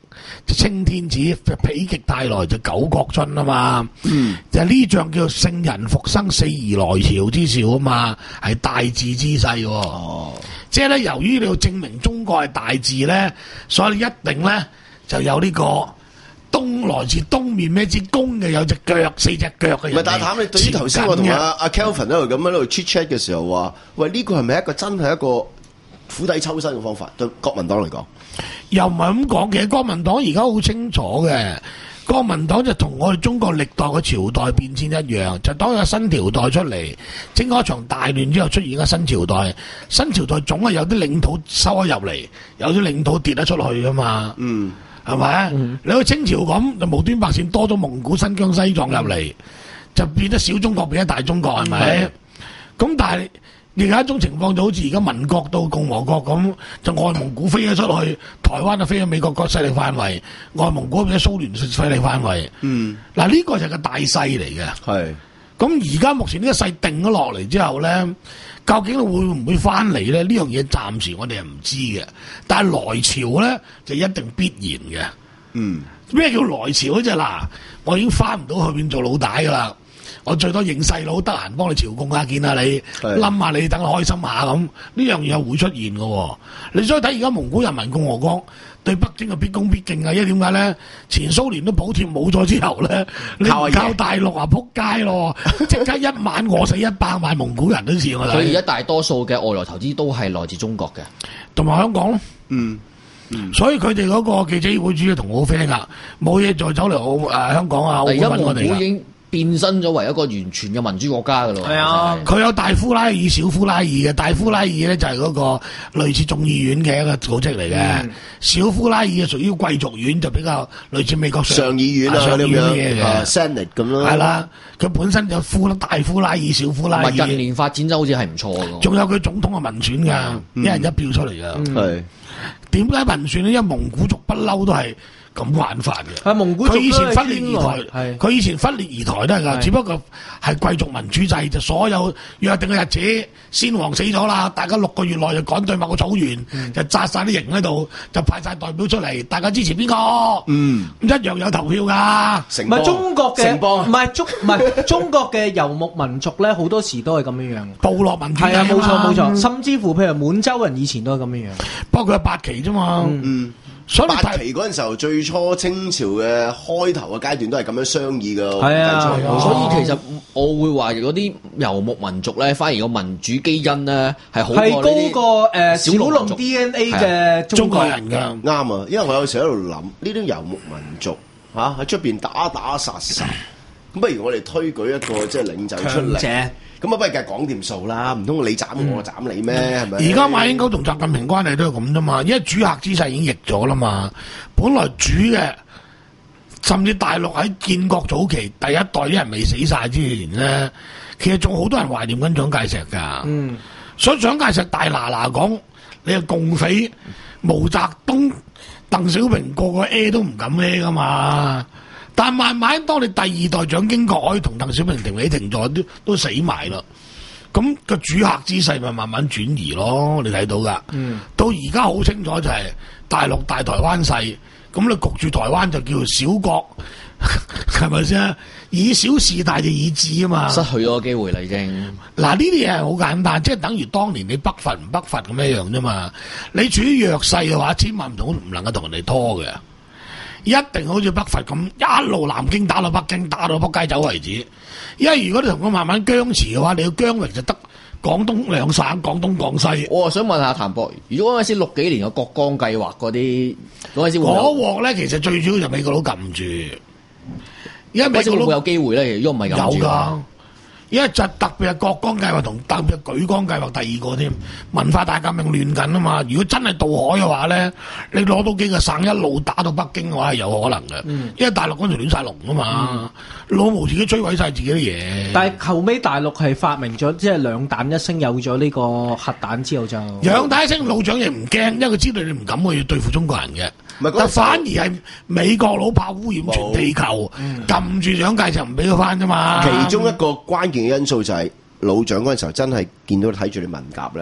青天子，否極泰來就九國春啊嘛。 嗯， 就呢仗叫聖人復生，四而來朝之兆啊嘛，係大治之勢喎。 哦， 即係咧，由於你要證明中國係大治咧，所以一定咧就有呢、這個東來自東面咩之公嘅有隻腳四隻腳嘅人。 唔係，大膽你對於頭先我同阿阿 Kelvin 喺度咁喺度 chit chat 嘅時候話，喂呢、這個係咪一個真係一個釜底抽薪嘅方法？對國民黨嚟講， 又唔係咁講嘅。國民黨而家好清楚嘅，國民黨就同我哋中國歷代嘅朝代變遷一樣，就當有新朝代出嚟，經過一場大亂之後出現嘅新朝代，新朝代總係有啲領土收咗入嚟，有啲領土跌得出去噶嘛。 嗯， 係咪？嗯、你去清朝咁就無端白線多咗蒙古、新疆、西藏入嚟，就變得小中國變咗大中國，係咪？咁、嗯、但係另外一種情況就好似而家民國到共和國咁，就外蒙古飛咗出去，台灣就飛咗美國國勢力範圍，外蒙古變咗蘇聯勢力範圍。嗯，嗱呢個就係個大勢嚟嘅。係。咁而家目前呢個勢定咗落嚟之後咧，究竟會唔會翻嚟咧？呢樣嘢暫時我哋係唔知嘅。但係來朝咧就一定必然嘅。嗯，咩叫來朝咧？就嗱，我已經翻唔到去邊做老大噶啦。我最多認細佬，得閒幫你朝貢下，見下你，冧下你，等我開心下咁。呢樣嘢係會出現嘅喎。你所以睇而家蒙古人民共和國對北京係必恭必敬啊！因為點解咧？前蘇聯都補貼冇咗之後咧，你唔靠大陸啊，撲街咯！即刻一晚餓死一百萬蒙古人都似我哋。 所以而家大多數嘅外來投資都係來自中國嘅， 同埋香港咯。嗯。嗯、所以佢哋嗰個記者會主席同我好 friend 噶，冇嘢再走嚟澳誒香港啊，澳門揾我哋噶。 變身咗為一個完全嘅民主國家噶咯，係啊！ 佢有大呼拉爾、小呼拉爾嘅，大呼拉爾咧就係嗰個類似眾議院嘅一個組織嚟嘅，嗯、小呼拉爾係屬於貴族院，就比較類似美國上， 上議院啊咁樣嘅 Senate 咁咯。係啦， 佢本身就呼大呼拉爾、小呼拉爾。 近年發展得好似係唔錯嘅。仲有佢總統嘅民選㗎，嗯、一人一票出嚟㗎。係點解民選咧？因為蒙古族不嬲都係咁玩法嘅，佢以前分裂而台，佢以前分裂而台都係噶，只不過係貴族民主制，就所有約定嘅日子，先皇死咗啦，大家六個月內就趕對某個草原，嗯、就紮晒啲營喺度，就派晒代表出嚟，大家支持邊個？嗯，一樣有投票噶。 唔係中國嘅，唔係中唔係中國嘅遊牧民族咧，好多時都係咁樣樣。 部落民主係啊，冇錯冇錯，甚至乎譬如滿洲人以前都係咁樣樣。 不過佢係八旗啫嘛。嗯。嗯所以八旗嗰陣時候，最初清朝嘅開頭嘅階段都係咁樣商議嘅。係啊， 所以其實我會話嗰啲遊牧民族咧，反而個民主基因咧係好係高過誒小農 D N A 嘅中國人㗎。 啱啊，因為我有時喺度諗，呢啲遊牧民族嚇喺出邊打打殺殺，咁不如我哋推舉一個即係領袖出嚟。咁啊，不如梗係講掂數啦，唔通你斬我，我斬你咩？係咪？ 而家馬英九同習近平關係都係咁啫嘛，因為主客之勢已經逆咗啦嘛。本來主嘅，甚至大陸喺建國早期第一代啲人未死晒之前咧，其實仲好多人懷念緊蔣介石㗎。嗯，所以蔣介石大嗱嗱講，你係共匪，毛澤東、鄧小平個個 A 都唔敢 A 㗎嘛。但慢慢，當你第二代蔣經國可以同鄧小平停起停坐，都都死埋啦。咁個主客之勢咪慢慢轉移咯，你睇到噶。嗯。到而家好清楚就係大陸大台灣勢，咁你焗住台灣就叫小國，係咪先？以小事大就以治啊嘛。 失去咗個機會啦，已經。 嗱，呢啲嘢係好簡單，即係等於當年你北伐唔北伐咁一樣啫嘛。你處於弱勢嘅話，千萬唔唔能夠同人哋拖嘅。一定好似北伐咁，一路南京打到北京，打到仆街走為止。因為如果你同佢慢慢僵持嘅話，你要疆域就得廣東兩省，廣東廣西。 我啊想問下譚博，如果嗰陣時六幾年嘅國光計劃嗰啲，嗰陣時會嗰鑊咧，其實最主要就美國佬撳住，因為美國佬會有機會咧，如果唔係撳住。有㗎。 因為就特別係國光計劃同特別係舉光計劃第二個添，文化大革命亂緊啊嘛！如果真係渡海嘅話咧，你攞到幾個省一路打到北京嘅話係有可能嘅，嗯、因為大陸嗰陣亂晒龍啊嘛，嗯、老毛自己摧毀晒自己啲嘢。 但係後尾大陸係發明咗即係兩彈一星，有咗呢個核彈之後就兩彈一星，老蔣亦唔驚，因為佢知道你唔敢去對付中國人嘅。但反而係美國佬怕污染全地球，撳住蔣介石唔俾佢翻啫嘛。 其中一個關鍵嘅因素就係老蔣嗰陣時候真係見到睇住你文革咧，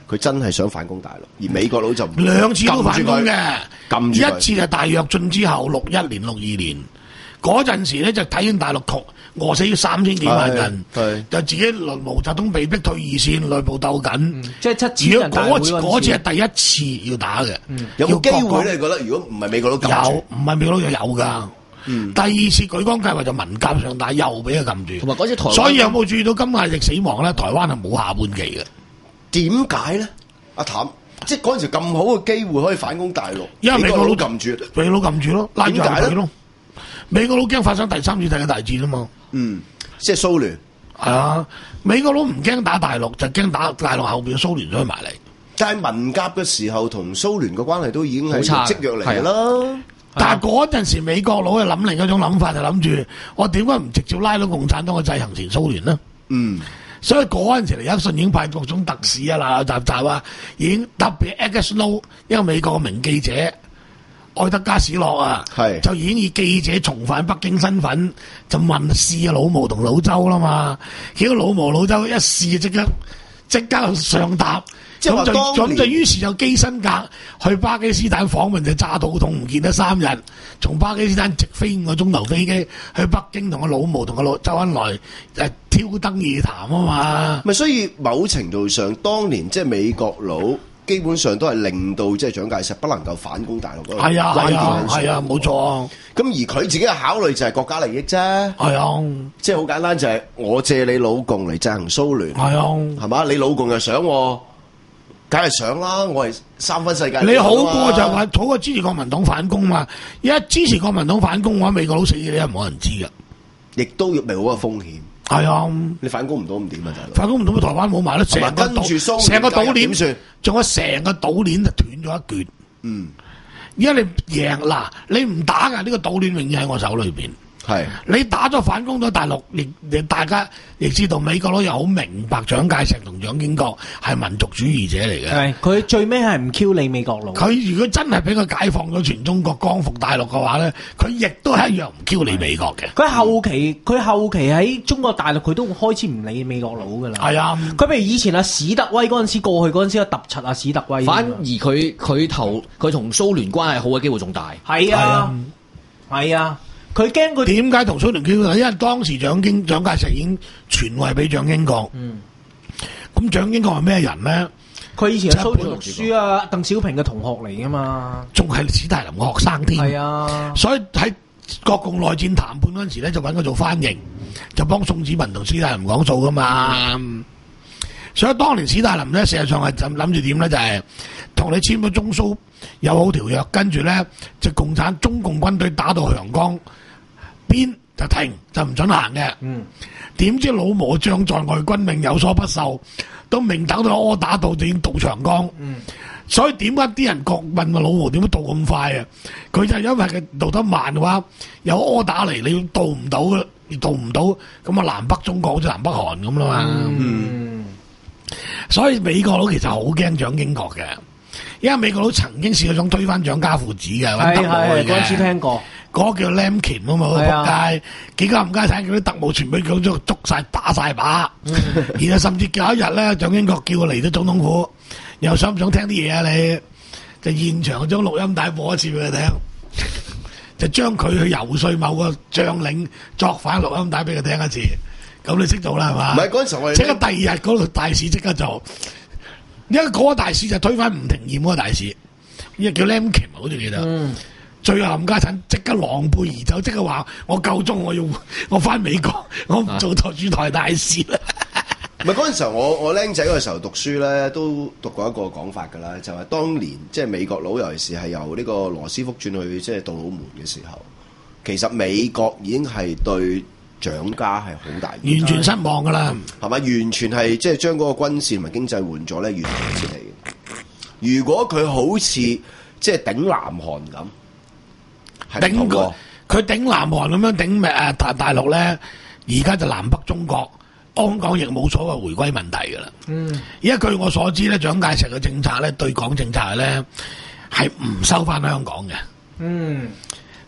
佢真係想反攻大陸，而美國佬就唔兩次都反攻嘅， 撳住佢一次係大躍進之後六一年、六二年嗰陣時咧，就睇見大陸窮餓死咗三千幾萬人，就自己毛澤東被逼退二線，內部鬥緊、嗯。即係七千人大會嗰次，嗰次係第一次要打嘅、嗯， 有冇機會咧？你覺得如果唔係美國佬撳住， 有唔係美國佬就有㗎。嗯、第二次舉光計劃就文革上打，又俾佢撳住。同埋嗰次台灣，所以有冇注意到今屆歷死亡咧？台灣係冇下半期嘅。點解咧？阿譚，即係嗰陣時咁好嘅機會可以反攻大陸， 因為美國佬撳住， 美國佬撳住咯，拉住佢咯。美國佬驚發生第三次世界大戰啊嘛。 嗯，即係蘇聯。 係啊，美國佬唔驚打大陸，就驚打大陸後邊嘅蘇聯咗埋嚟。 但係文革嘅時候同蘇聯嘅關係都已經係積弱嚟啦。 但係嗰陣時美國佬係諗另一種諗法，就諗住我點解唔直接拉到共產黨去制衡前蘇聯呢？ 嗯。 所以嗰陣時尼克遜已經派各種特使啊、嗱嗱雜雜啊，已經特別 Agnes Low 一個美國嘅名記者愛德加史諾啊，就已經以記者重返北京身份就問試啊老毛同老周啦嘛，結果老毛老周一試即刻即刻上答，咁就咁就於是就基辛格去巴基斯坦訪問就炸肚痛唔見得三日，從巴基斯坦直飛五個鐘頭飛機去北京同個老毛同個老周恩來誒挑燈夜談啊嘛。 咪所以某程度上，當年即係美國佬基本上都係令到即係蔣介石不能夠反攻大陸嗰個係啊係啊係啊冇錯。 咁而佢自己嘅考慮就係國家利益啫。 係啊， 即係好簡單，就係我借你老共嚟制衡蘇聯。 係啊， 係嘛？你老共又想我。梗係想啦，我係三分世界。 你好過就話好過支持國民黨反攻嘛？一支持國民黨反攻嘅話，美國佬死嘅你係冇人知噶， 亦都要未好嘅風險。 係啊， 你反攻唔到咁點啊？大佬， 反攻唔到，台灣冇埋啦，成個島，成個島鏈，仲有成個島鏈就斷咗一橛。嗯，而家你贏嗱，你唔打噶，呢、這個島鏈永遠喺我手裏邊。係你打咗反攻咗大陸，亦大家亦知道美國佬又好明白蔣介石同蔣經國係民族主義者嚟嘅。係佢最尾係唔 Q 你美國佬。 佢如果真係俾佢解放咗全中國，光復大陸嘅話咧，佢亦都係一樣唔 Q 你美國嘅。 佢後期佢後期喺中國大陸，佢都開始唔理美國佬噶啦。係啊，佢譬如以前阿史德威嗰陣時過去嗰陣時，揼柒阿史德威。 反而佢佢投佢同蘇聯關係好嘅機會仲大。 係啊，係啊。佢驚佢點解同蘇聯 Q？因為當時蔣經蔣介石已經傳位俾蔣經國。嗯，咁蔣經國係咩人咧？ 佢以前喺蘇聯讀書啊，鄧小平嘅同學嚟噶嘛， 仲係史太林嘅學生添。 係啊， 所以喺國共內戰談判嗰陣時咧，就揾佢做翻譯，就幫宋子文同史太林講數噶嘛。嗯、所以當年史太林咧，事實上係諗住點咧，就係、是、同你簽咗中蘇友好條約，跟住咧就共產中共軍隊打到陽江邊就停，就唔准行嘅。嗯，點知老毛將在外軍命有所不受，都明等到柯打到就已經到長江。嗯，所以點解啲人國問個老毛點解到咁快啊？佢就因為佢到得慢嘅話，有柯打嚟，你到唔到嘅，你到唔到咁啊？南北中國好似南北韓咁啦嘛。嗯，所以美國佬其實好驚蔣經國嘅，因為美國佬曾經試過想推翻蔣家父子嘅， 係係嗰陣時聽過。 嗰個叫 Lemkin 啊嘛，嗰個仆街，幾家唔家產，嗰啲特務全部叫咗捉晒打晒把，嗯、然後甚至有一日咧，蔣經國叫佢嚟咗總統府，又想唔想聽啲嘢啊？你就現場將錄音帶播一次俾佢聽，就將佢去游說某個將領作反錄音帶俾佢聽一次，咁你識做啦係嘛？ 唔係嗰陣時我哋即刻第二日嗰個大使即刻做，因為嗰個大使就推翻吳廷琰嗰個大使，呢個叫 Lemkin 好似記得。嗯，最後冚家產即刻狼狽而走，即刻話我夠鐘，我要我翻美國，我唔做台駐台大使啦。 唔係嗰陣時候，我我僆仔嗰個時候讀書咧，都讀過一個講法㗎啦，就係、是、當年即係美國佬，尤其是係由呢個羅斯福轉去即係杜魯門嘅時候，其實美國已經係對蔣家係好大完全失望㗎啦， 係咪？完全係即係將嗰個軍事同埋經濟援助咧，完全撤離嘅。如果佢好似即係頂南韓咁。 頂佢，佢頂南韓咁樣頂咩？誒大大陸咧，而家就南北中國，香港亦冇所謂回歸問題噶啦。嗯，而家據我所知咧，蔣介石嘅政策咧，對港政策咧係唔收翻香港嘅。嗯，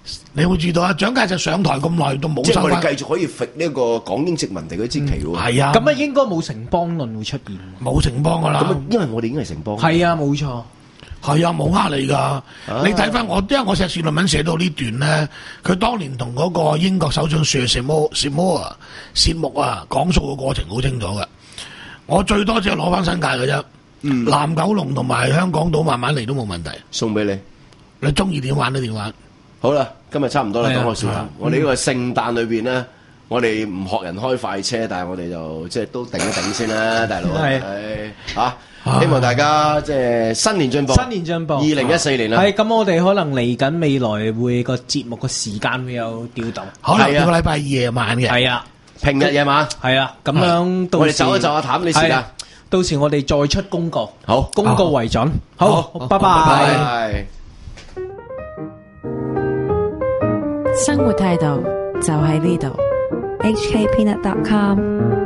你會注意到啊，蔣介石上台咁耐都冇即係我哋收翻。 繼續可以揈呢個港英殖民地嗰支旗喎。 係啊， 咁啊應該冇城邦論會出現。 冇城邦噶啦。 咁啊，因為我哋已經係城邦。 係啊，冇錯。 係啊，冇呃你噶。你睇翻我，因為我碩士論文寫到呢段咧，佢當年同嗰個英國首相薛什摩薛摩啊薛木啊講數嘅過程好清楚嘅。我最多只係攞翻新界嘅啫。 嗯， 南九龍同埋香港島慢慢嚟都冇問題。 送俾你， 你中意點玩都點玩。 好啦，今日差唔多啦， 係啊講個笑談。我哋呢個聖誕裏邊咧，我哋唔學人開快車，但係我哋就即係都頂一頂先啦，大佬。 係係嚇，希望大家即係新年進步， 新年進步。 二零一四年啦。 係咁，我哋可能嚟緊未來會個節目個時間會有調動。 可能係啊個禮拜二夜晚嘅。 係啊， 平日夜晚， 係啊，咁樣到時我哋走一走下淡啲時間係。到時我哋再出公告。 好， 公告為準。好，拜拜。 拜。 生活態度就喺呢度。H K Peanut dot com